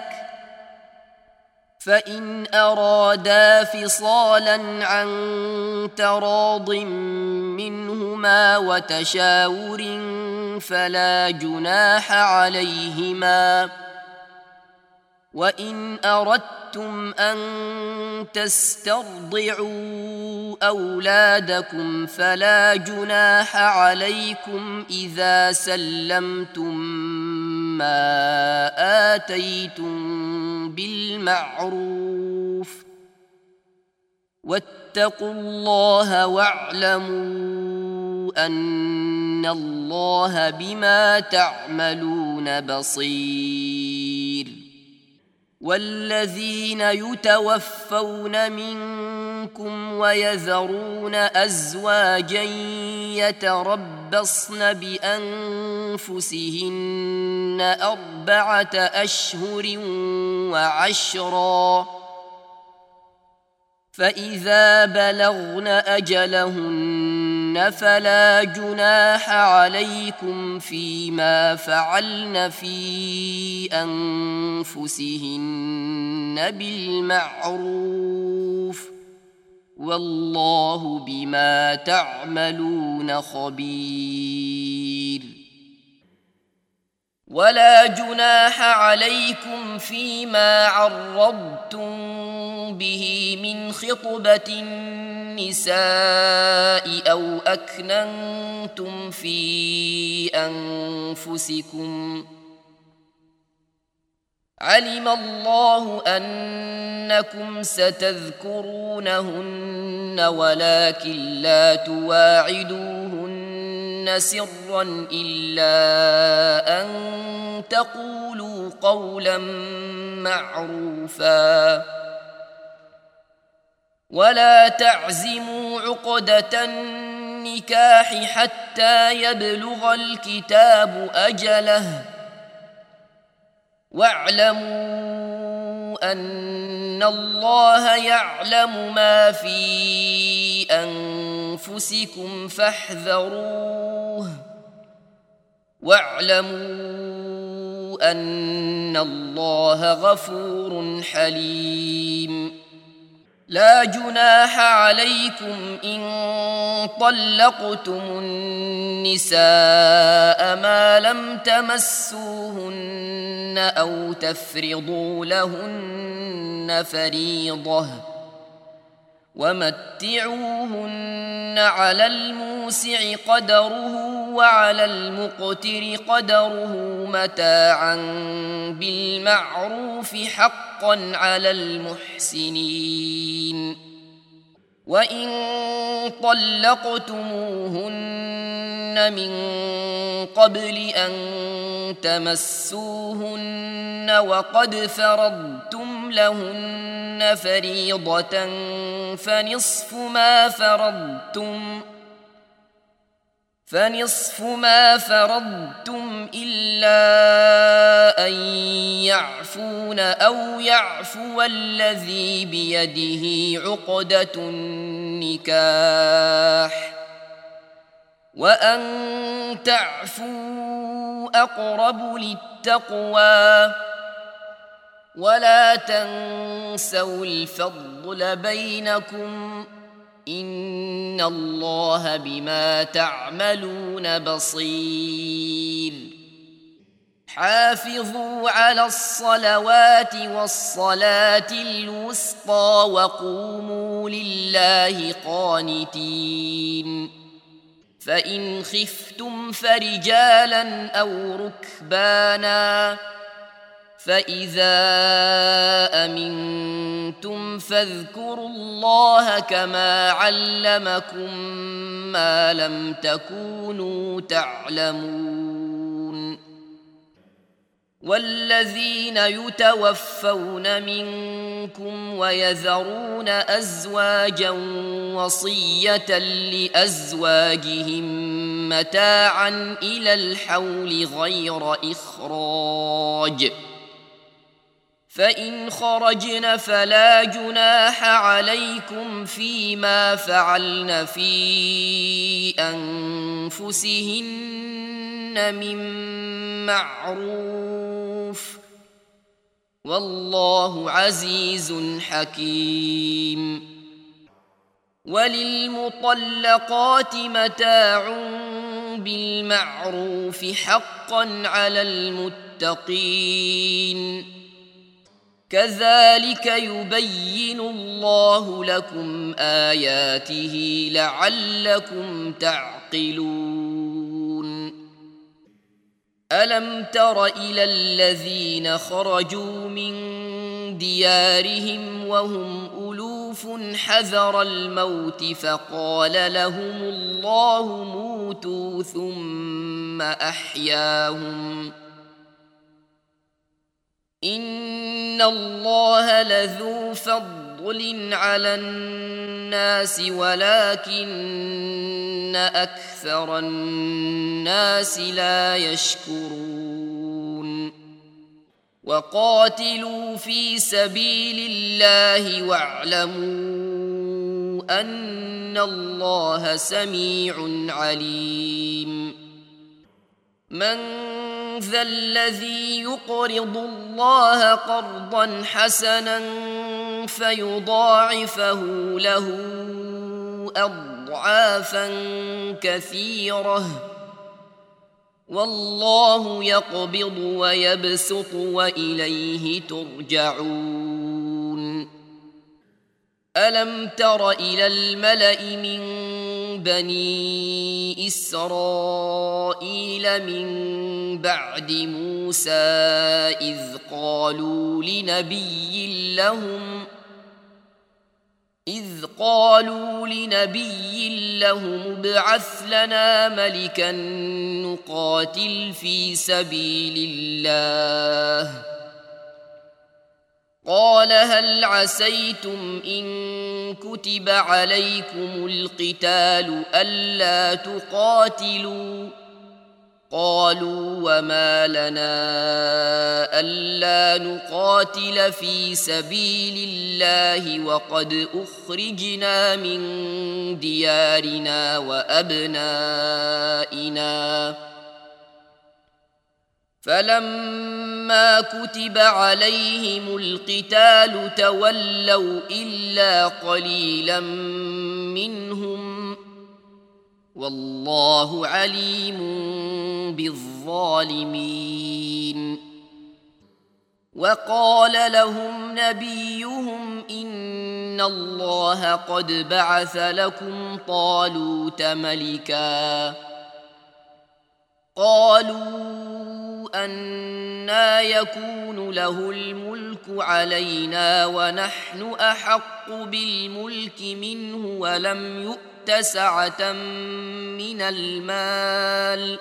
فإن أرادا فصالا عن تراض منهما وتشاور فلا جناح عليهما وإن أردتم أن تسترضعوا أولادكم فلا جناح عليكم إذا سلمتم ما آتيتم بالمعروف واتقوا الله واعلموا أن الله بما تعملون بصير والذين يتوفون منكم ويذرون أزواجا يتربصن بأنفسهن أربعة أشهر وعشرا فإذا بلغن أجلهن فلا جناح عليكم فيما فعلن في أنفسهن بالمعروف والله بما تعملون خبير ولا جناح عليكم فيما عرضتم به من خطبة النساء أو أكننتم في أنفسكم علم الله أنكم ستذكرونهن ولكن لا تواعدوهن سرا إلا أن تقولوا قولا معروفا ولا تعزموا عقدة النكاح حتى يبلغ الكتاب أجله واعلموا أن الله يعلم ما في أنفسكم فاحذروه واعلموا أن الله غفور حليم لا جناح عليكم إن طلقتم النساء ما لم تمسوهن أو تفرضوا لهن فريضة ومتعوهن على الموسع قدره وعلى المقتر قدره متاعا بالمعروف حقا على المحسنين وإن طلقتموهن من قبل أن تمسوهن وقد فرضتم لهن فريضة فنصف ما فرضتم فنصف ما فرضتم إلا أن يعفون أو يعفو الذي بيده عقدة النكاح وأن تعفوا أقرب للتقوى ولا تنسوا الفضل بينكم إن الله بما تعملون بصير حافظوا على الصلوات والصلاة الوسطى وقوموا لله قانتين فإن خفتم فرجالا أو ركبانا فإذا أمنتم فاذكروا الله كما علمكم ما لم تكونوا تعلمون والذين يتوفون منكم ويذرون أزواجا وصية لأزواجهم متاعا إلى الحول غير إخراج فإن خرجن فلا جناح عليكم فيما فعلن في أنفسهن من معروف والله عزيز حكيم وللمطلقات متاع بالمعروف حقا على المتقين كذلك يبين الله لكم آياته لعلكم تعقلون ألم تر إلى الذين خرجوا من ديارهم وهم ألوف حذر الموت فقال لهم الله موتوا ثم أحياهم إن الله لذو فضل على الناس ولكن أكثر الناس لا يشكرون وقاتلوا في سبيل الله واعلموا أن الله سميع عليم من ذا الذي يقرض الله قرضا حسنا فيضاعفه له أضعافا كثيرة والله يقبض ويبسط وإليه ترجعون ألم تر إلى الملأ من بني إسرائيل من بعد موسى إذ قالوا لنبي لهم إذ قالوا لنبي لهم ابعث لنا ملكا نقاتل في سبيل الله قال هل عسيتم إن كتب عليكم القتال ألا تقاتلوا قالوا وما لنا ألا نقاتل في سبيل الله وقد أخرجنا من ديارنا وأبنائنا فلما كتب عليهم القتال تولوا إلا قليلا منهم والله عليم بالظالمين وقال لهم نبيهم إن الله قد بعث لكم طالوت ملكا قالوا أنى يكون له الملك علينا ونحن أحق بالملك منه ولم يؤت سعة من المال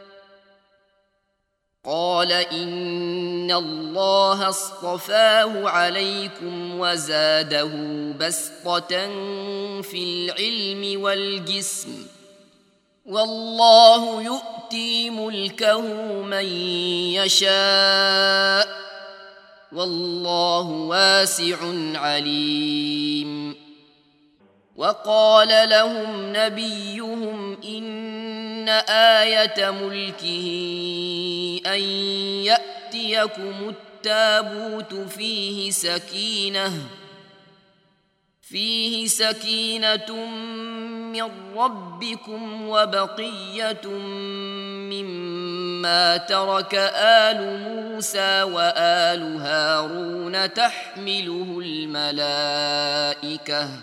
قال إن الله اصطفاه عليكم وزاده بسطة في العلم والجسم والله يؤتي ملكه من يشاء والله واسع عليم. وقال لهم نبيهم إن آية ملكه أن يأتيكم التابوت فيه سكينة فيه سكينة من ربكم وبقية مما ترك آل موسى وآل هارون تحمله الملائكة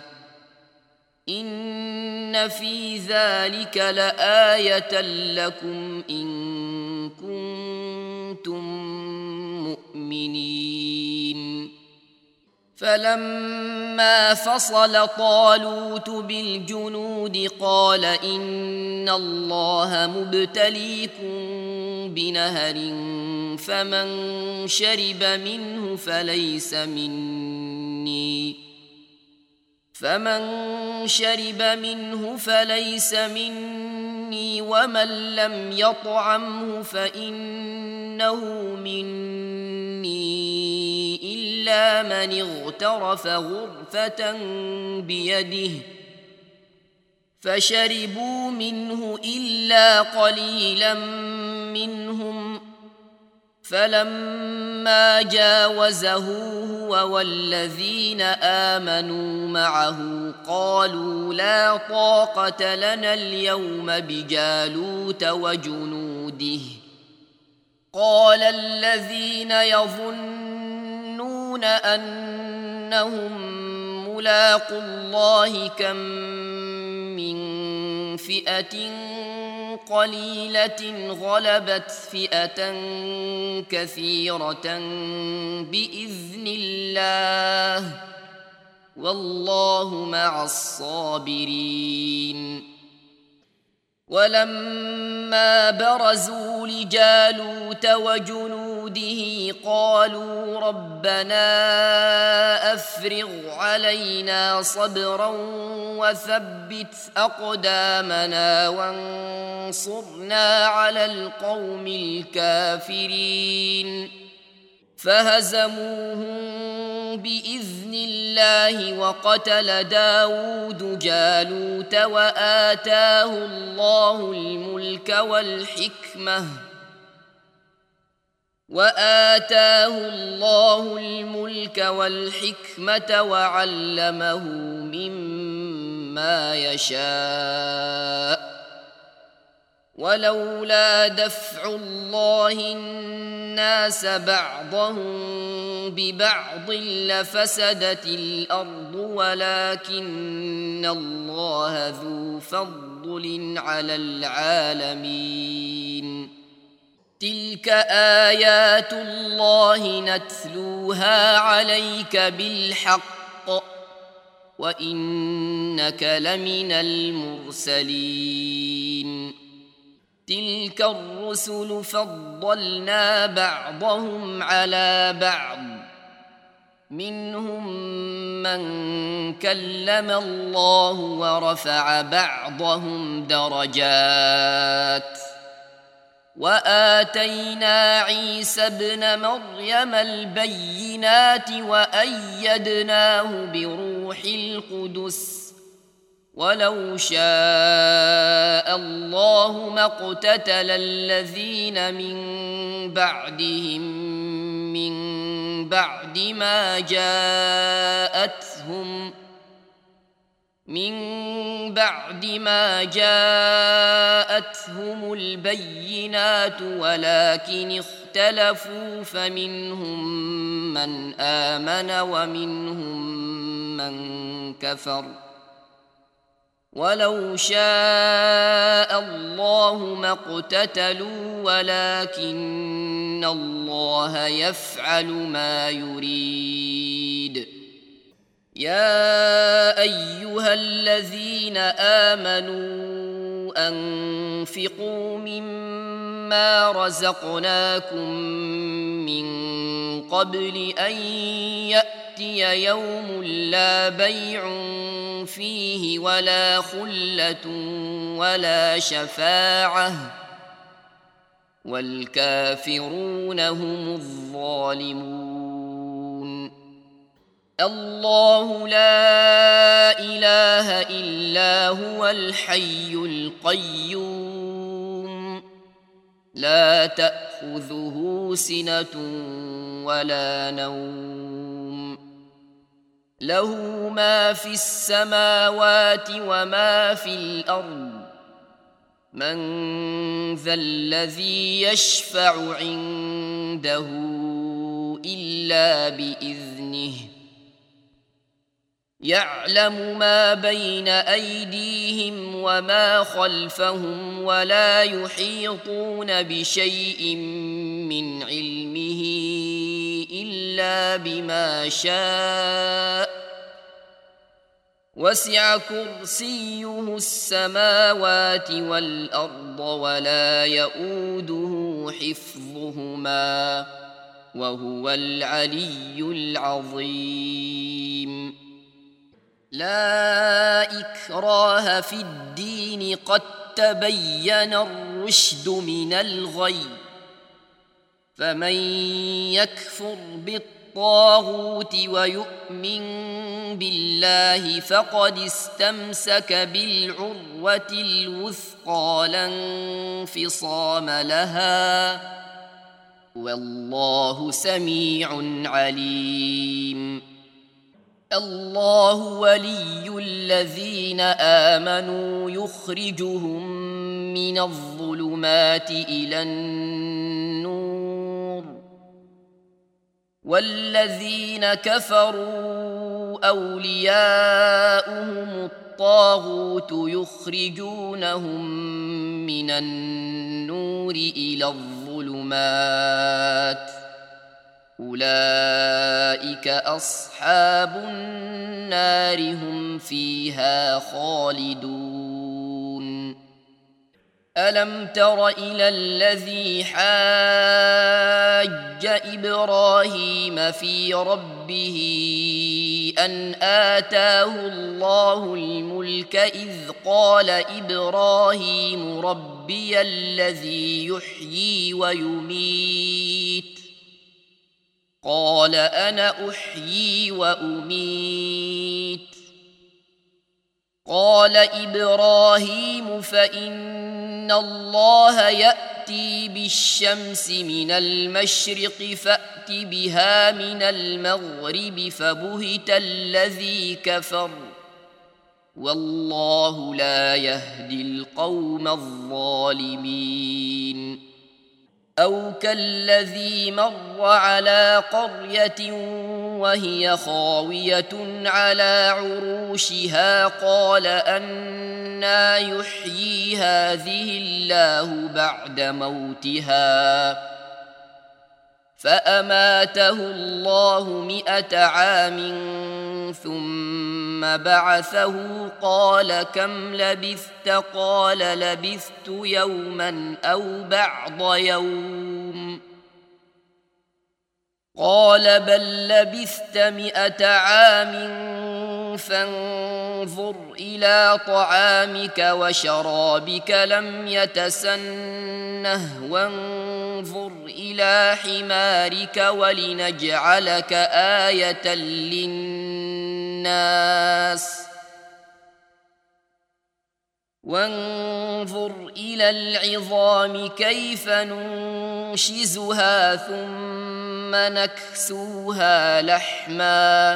إن في ذلك لآية لكم إن كنتم مؤمنين. فلما فصل طالوت بالجنود قال إن الله مبتليكم بنهر فمن شرب منه فليس مني فمن شرب منه فليس مني ومن لم يطعمه فإنه مني إلا من اغترف غرفة بيده فشربوا منه إلا قليلا منهم فلما جاوزه هو والذين آمنوا معه قالوا لا طاقة لنا اليوم بجالوت وجنوده. قال الذين يظنون أنهم ملاقو الله كم من فئة قليلة غلبت فئة كثيرة بإذن الله والله مع الصابرين. ولما برزوا لجالوت وجنوده قالوا ربنا أفرغ علينا صبرا وثبت أقدامنا وانصرنا على القوم الكافرين. فهزموهم بإذن الله وقتل داود جالوت وآتاه الله الملك والحكمة وآتاه الله الملك والحكمة وعلمه مما يشاء. ولولا دفع الله الناس بعضهم ببعض لفسدت الأرض ولكن الله ذو فضل على العالمين. تلك آيات الله نتلوها عليك بالحق وإنك لمن المرسلين. تلك الرسل فضلنا بعضهم على بعض منهم من كلم الله ورفع بعضهم درجات وآتينا عيسى ابن مريم البينات وأيدناه بروح القدس ولو شاء الله ما اقتتل الذين من بعدهم من بعد ما جاءتهم من بعد ما جاءتهم البينات ولكن اختلفوا فمنهم من آمن ومنهم من كفر ولو شاء الله ما اقتتلوا ولكن الله يفعل ما يريد. يا أيها الذين آمنوا أنفقوا مما رزقناكم من قبل أن يأتي يأتي يوم لا بيع فيه ولا خلة ولا شفاعة والكافرون هم الظالمون. الله لا إله إلا هو الحي القيوم لا تأخذه سنة ولا نوم له ما في السماوات وما في الأرض من ذا الذي يشفع عنده إلا بإذنه يعلم ما بين أيديهم وما خلفهم ولا يحيطون بشيء من علمه إلا بما شاء وسع كرسيه السماوات والأرض ولا يؤوده حفظهما وهو العلي العظيم. لا إكراه في الدين قد تبين الرشد من الغي فمن يكفر بالطاغوت ويؤمن بالله فقد استمسك بالعروة الوثقى لا انفصام لها والله سميع عليم. الله ولي الذين آمنوا يخرجهم من الظلمات إلى النور والذين كفروا أولياؤهم الطاغوت يخرجونهم من النور إلى الظلمات أولئك أصحاب النار هم فيها خالدون. ألم تر إلى الذي حاج إبراهيم في ربه أن آتاه الله الملك إذ قال إبراهيم ربي الذي يحيي ويميت قال أنا أحيي وأميت قال إبراهيم فإن الله يأتي بالشمس من المشرق فأت بها من المغرب فبهت الذي كفر والله لا يهدي القوم الظالمين. أو كالذي مر على قرية وهي خاوية على عروشها قال أنى يحيي هذه الله بعد موتها فأماته الله مئة عام ثم بعثه قال كم لبثت قال لبثت يوما أو بعض يوم قال بل لبثت مئة عام فانظر إلى طعامك وشرابك لم يتسنه وانظر إلى حمارك ولنجعلك آية للناس وانظر إلى العظام كيف ننشزها ثم نكسوها لحما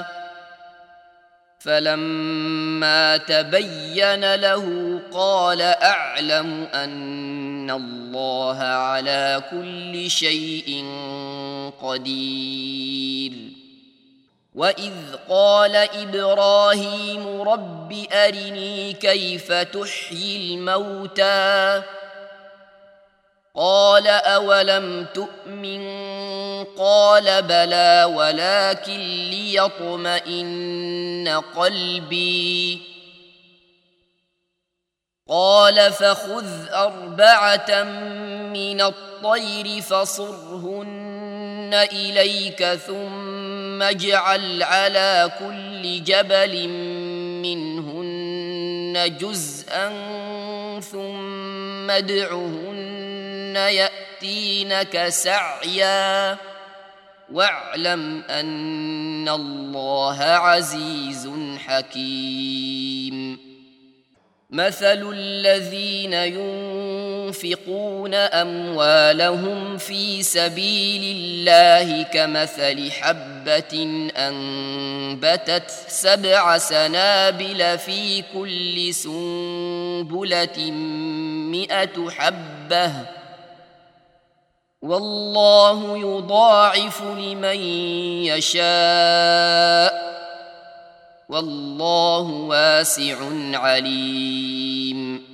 فلما تبين له قال أعلم أن الله على كل شيء قدير. وإذ قال إبراهيم رب أرني كيف تحيي الموتى قال أولم تؤمن قال بلى ولكن ليطمئن قلبي قال فخذ أربعة من الطير فصرهن إليك ثم اجعل على كل جبل منهن جزءا ثم ادعهن يأتينك سعيا واعلم أن الله عزيز حكيم. مثل الذين ينفقون أموالهم في سبيل الله كمثل حبة أنبتت سبع سنابل في كل سنبلة مئة حبة والله يضاعف لمن يشاء والله واسع عليم.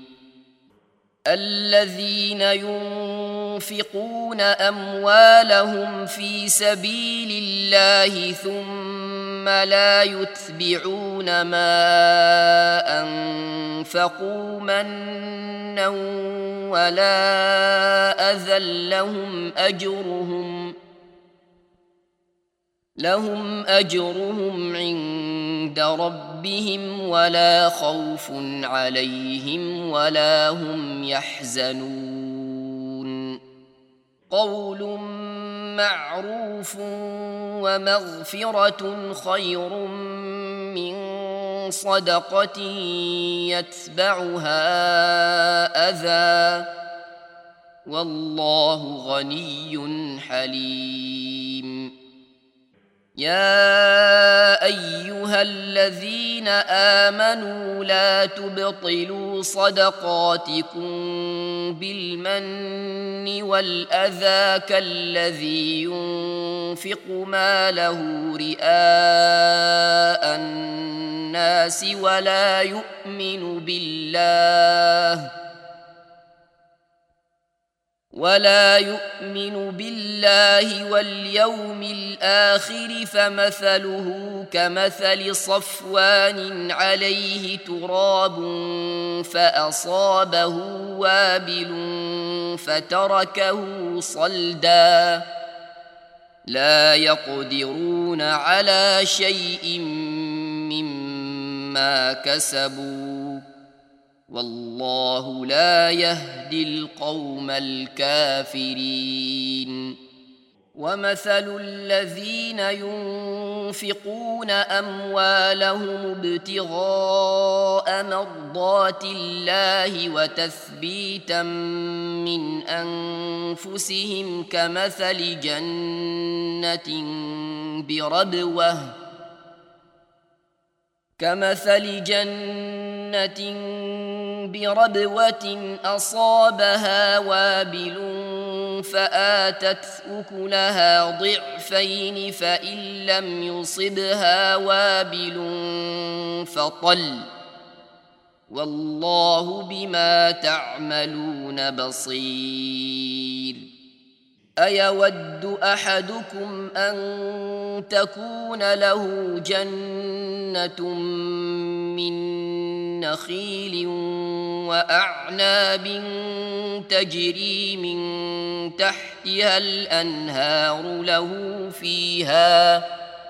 الذين ينفقون أموالهم في سبيل الله ثم لا يتبعون ما أنفقوا منا ولا أذى لهم أجرهم لهم أجرهم عند ربهم ولا خوف عليهم ولا هم يحزنون. قول معروف ومغفرة خير من صدقة يتبعها أذى والله غني حليم. يا أيها الذين آمنوا لا تبطلوا صدقاتكم بالمن والأذى كالذي ينفق ماله رئاء الناس ولا يؤمن بالله ولا يؤمن بالله واليوم الآخر فمثله كمثل صفوان عليه تراب فأصابه وابل فتركه صلدا لا يقدرون على شيء مما كسبوا والله لا يهدي القوم الكافرين. ومثل الذين ينفقون أموالهم ابتغاء مرضات الله وتثبيتا من أنفسهم كمثل جنة بربوة كمثل جنة بربوة أصابها وابل فآتت أكلها ضعفين فإن لم يصبها وابل فطل والله بما تعملون بصير. أيود أحدكم أن تكون له جنة من نخيل وأعناب تجري من تحتها الأنهار له فيها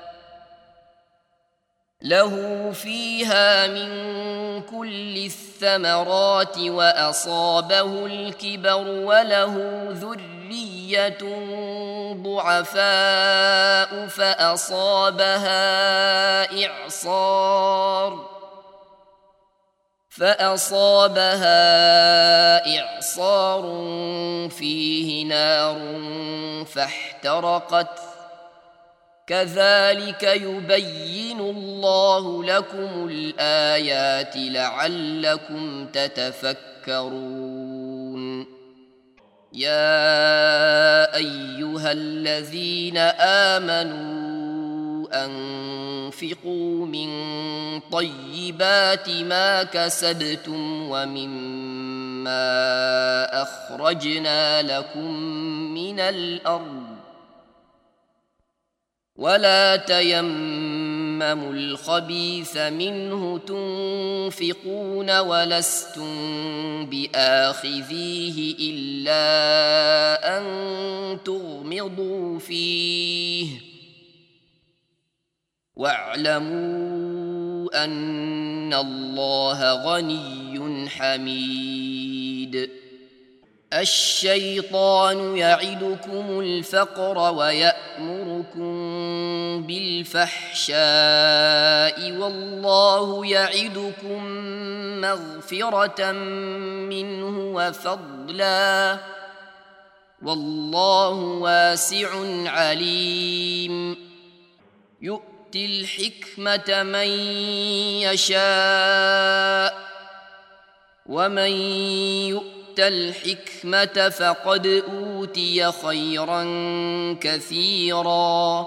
له فيها من كل الثمرات وأصابه الكبر وله ذرية ضعفاء فأصابها إعصار فأصابها إعصار فيه نار فاحترقت كذلك يبين الله لكم الآيات لعلكم تتفكرون. يا أيها الذين آمنوا أنفقوا من طيبات ما كسبتم ومما أخرجنا لكم من الأرض ولا تيمموا الخبيث منه تنفقون ولستم بآخذيه إلا أن تغمضوا فيه واعلموا أن الله غني حميد. الشيطان يعدكم الفقر ويأمركم بالفحشاء والله يعدكم مغفرة منه وفضلا والله واسع عليم. يؤتي الحكمة من يشاء ومن يؤت الحكمة فقد أوتي خيرا كثيرا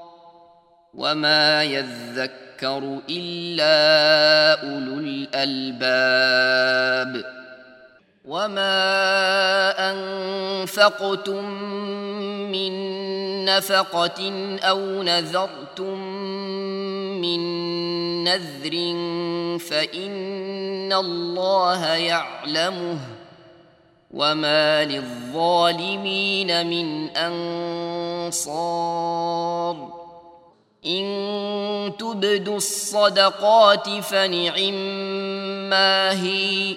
وما يذكر إلا أولو الألباب. وما أنفقتم من نفقة أو نذرتم من نذر فإن الله يعلمه وما للظالمين من أنصار. إن تبدوا الصدقات فنعما هي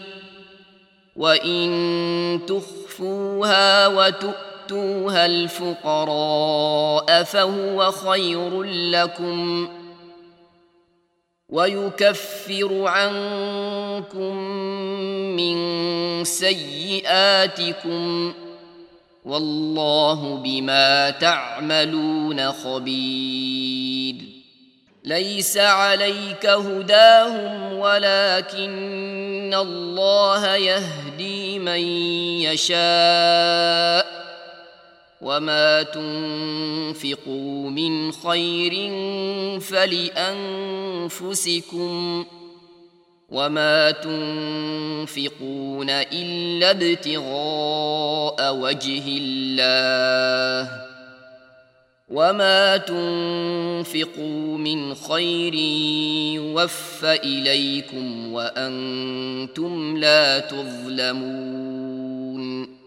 وإن تخفوها وتؤتوها الفقراء فهو خير لكم ويكفر عنكم من سيئاتكم والله بما تعملون خبير. ليس عليك هداهم ولكن الله يهدي من يشاء وما تنفقوا من خير فلأنفسكم وما تنفقون إلا ابتغاء وجه الله وما تنفقوا من خير يوفى إليكم وأنتم لا تظلمون.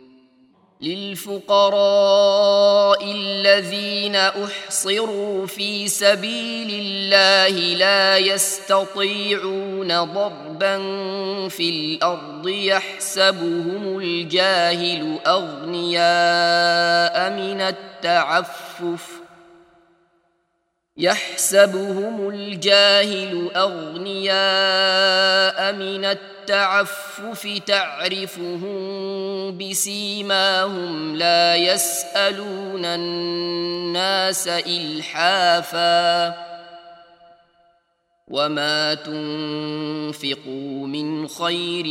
للفقراء الذين أحصروا في سبيل الله لا يستطيعون ضربا في الأرض يحسبهم الجاهل أغنياء من التعفف يحسبهم الجاهل أغنياء من التعفف تعرفهم بسيماهم لا يسألون الناس إلحافا وما تنفقوا من خير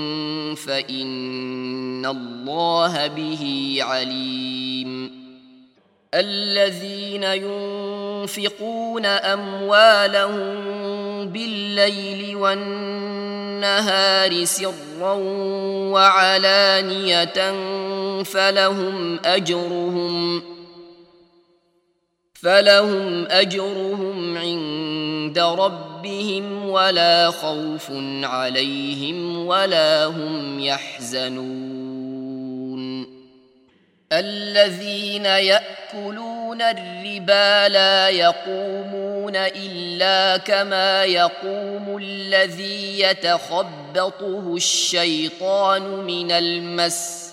فإن الله به عليم. الذين ينفقون أموالهم بالليل والنهار سرا وعلانية فلهم أجرهم فلهم أجرهم عند ربهم ولا خوف عليهم ولا هم يحزنون. الذين يأكلون الربا لا يقومون إلا كما يقوم الذي يتخبطه الشيطان من المس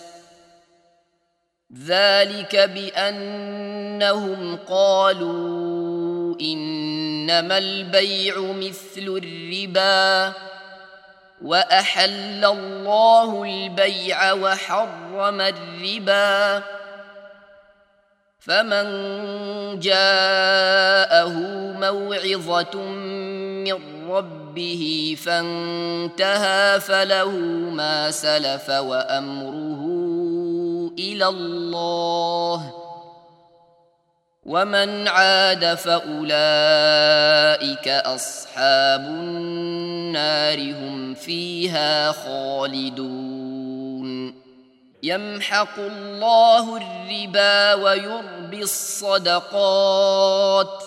ذلك بأنهم قالوا إنما البيع مثل الربا وأحل الله البيع وحرم الربا فمن جاءه موعظة من ربه فانتهى فله ما سلف وأمره إلى الله ومن عاد فأولئك أصحاب النار هم فيها خالدون. يمحق الله الربا ويربي الصدقات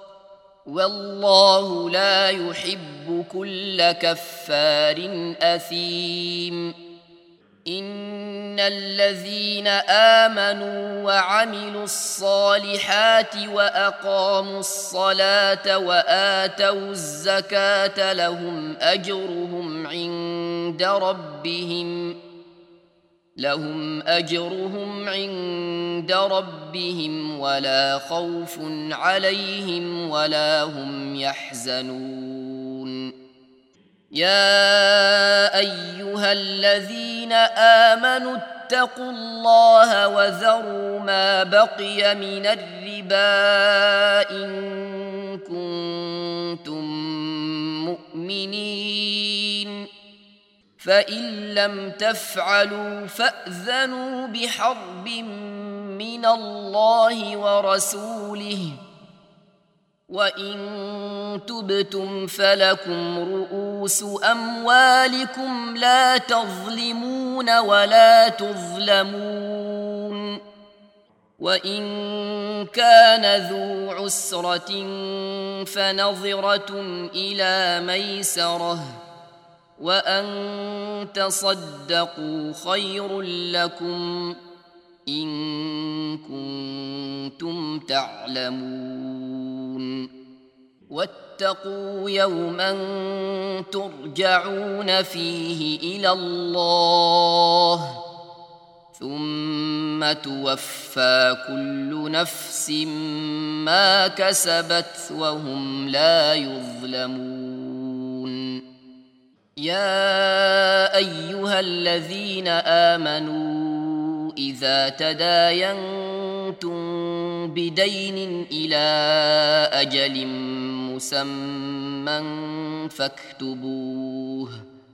والله لا يحب كل كفار أثيم. إن الذين آمنوا وعملوا الصالحات وأقاموا الصلاة وآتوا الزكاة لهم أجرهم عند ربهم لهم أجرهم عند ربهم ولا خوف عليهم ولا هم يحزنون. يا أيها الذين آمنوا اتقوا الله وذروا ما بقي من الربا إن كنتم مؤمنين، فإن لم تفعلوا فأذنوا بحرب من الله ورسوله، وإن تبتم فلكم رؤوس أموالكم لا تظلمون ولا تظلمون. وإن كان ذو عسرة فنظرة إلى ميسرة، وأن تصدقوا خير لكم إن كنتم تعلمون. واتقوا يوما ترجعون فيه إلى الله ثم توفى كل نفس ما كسبت وهم لا يظلمون. يا أيها الذين آمنوا إذا تداينتم بدين إلى أجل مسمى فاكتبوه،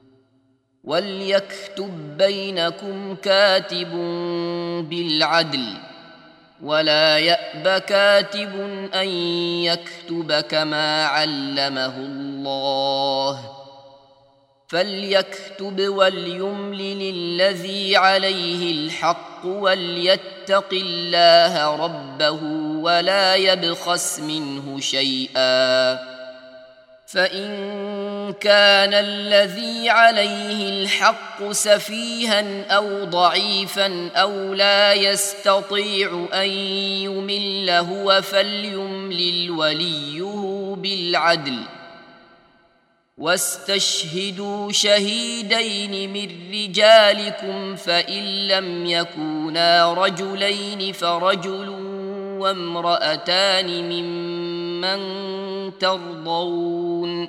وليكتب بينكم كاتب بالعدل ولا يأب كاتب أن يكتب كما علمه الله، فليكتب وليملل الذي عليه الحق وليتق الله ربه ولا يبخس منه شيئا، فإن كان الذي عليه الحق سفيها أو ضعيفا أو لا يستطيع أن يمل هو فليملل وليه بالعدل، واستشهدوا شهيدين من رجالكم فإن لم يكونا رجلين فرجل وامرأتان ممن ترضون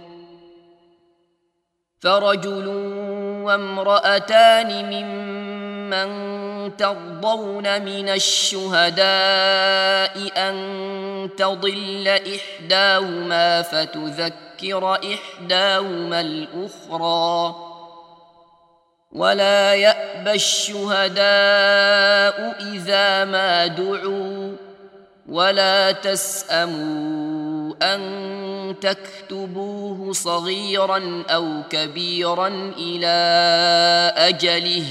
فرجل وامرأتان ممن ترضون من الشهداء أن تضل إحداهما فتذكر إحداهما الأخرى، ولا يأبى الشهداء إذا ما دعوا، ولا تسأموا أن تكتبوه صغيرا أو كبيرا إلى أجله،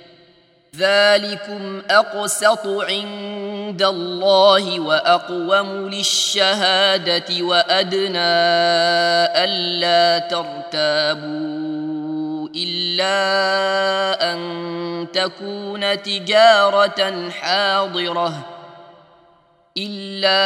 ذلكم أقسط عند الله وأقوم للشهادة وأدنى ألا ترتابوا إلا أن تكون تجارة حاضرة إلا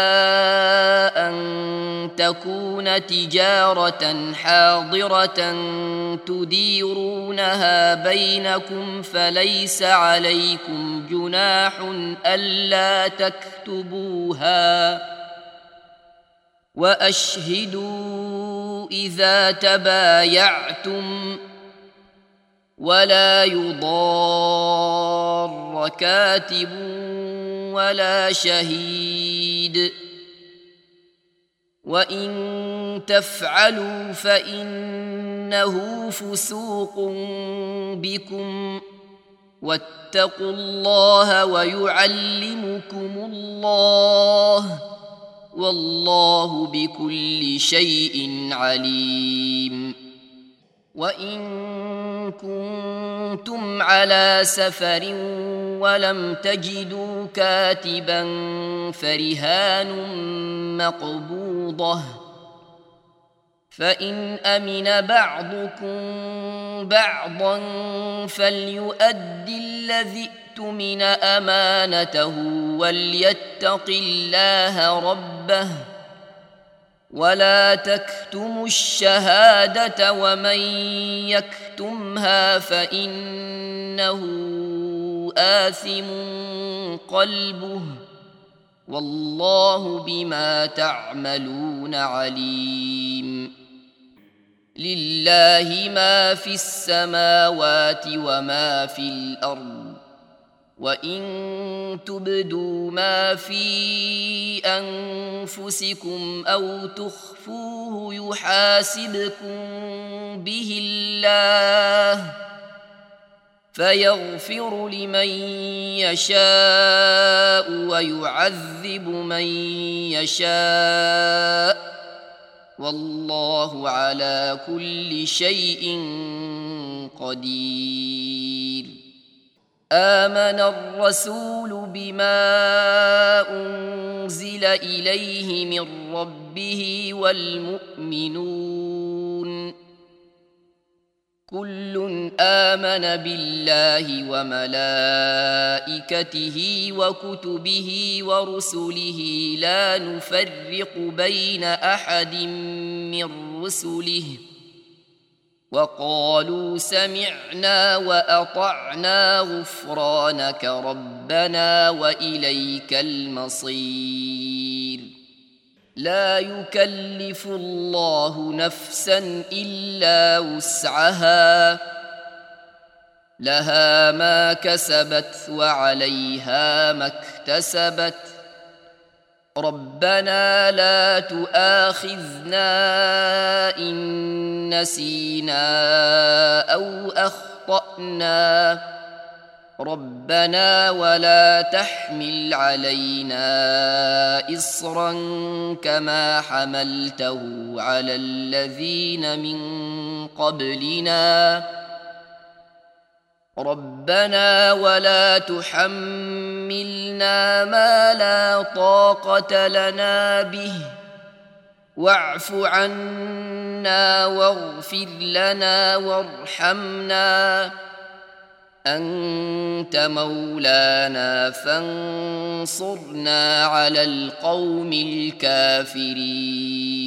أن تكون تجارة حاضرة تديرونها بينكم فليس عليكم جناح ألا تكتبوها، وأشهدوا إذا تبايعتم، ولا يضار كاتب ولا شهيد، وإن تفعلوا فإنه فسوق بكم، واتقوا الله ويعلمكم الله، والله بكل شيء عليم. وإن كنتم على سفر ولم تجدوا كاتبا فرهان مقبوضة فإن أمن بعضكم بعضا فليؤد الذي اؤتمن أمانته وليتق الله ربه ولا تكتموا الشهادة ومن يكتمها فإنه آثم قلبه والله بما تعملون عليم. لله ما في السماوات وما في الأرض وإن تبدوا ما في أنفسكم أو تخفوه يحاسبكم به الله فيغفر لمن يشاء ويعذب من يشاء والله على كل شيء قدير. آمن الرسول بما أنزل إليه من ربه والمؤمنون كل آمن بالله وملائكته وكتبه ورسله لا نفرق بين أحد من رسله وقالوا سمعنا وأطعنا غفرانك ربنا وإليك المصير. لا يكلف الله نفسا إلا وسعها لها ما كسبت وعليها ما اكتسبت ربنا لا تؤاخذنا إن نسينا أو أخطأنا ربنا ولا تحمل علينا إصرا كما حملته على الذين من قبلنا ربنا ولا تحملنا ما لا طاقة لنا به واعف عنا واغفر لنا وارحمنا أنت مولانا فانصرنا على القوم الكافرين.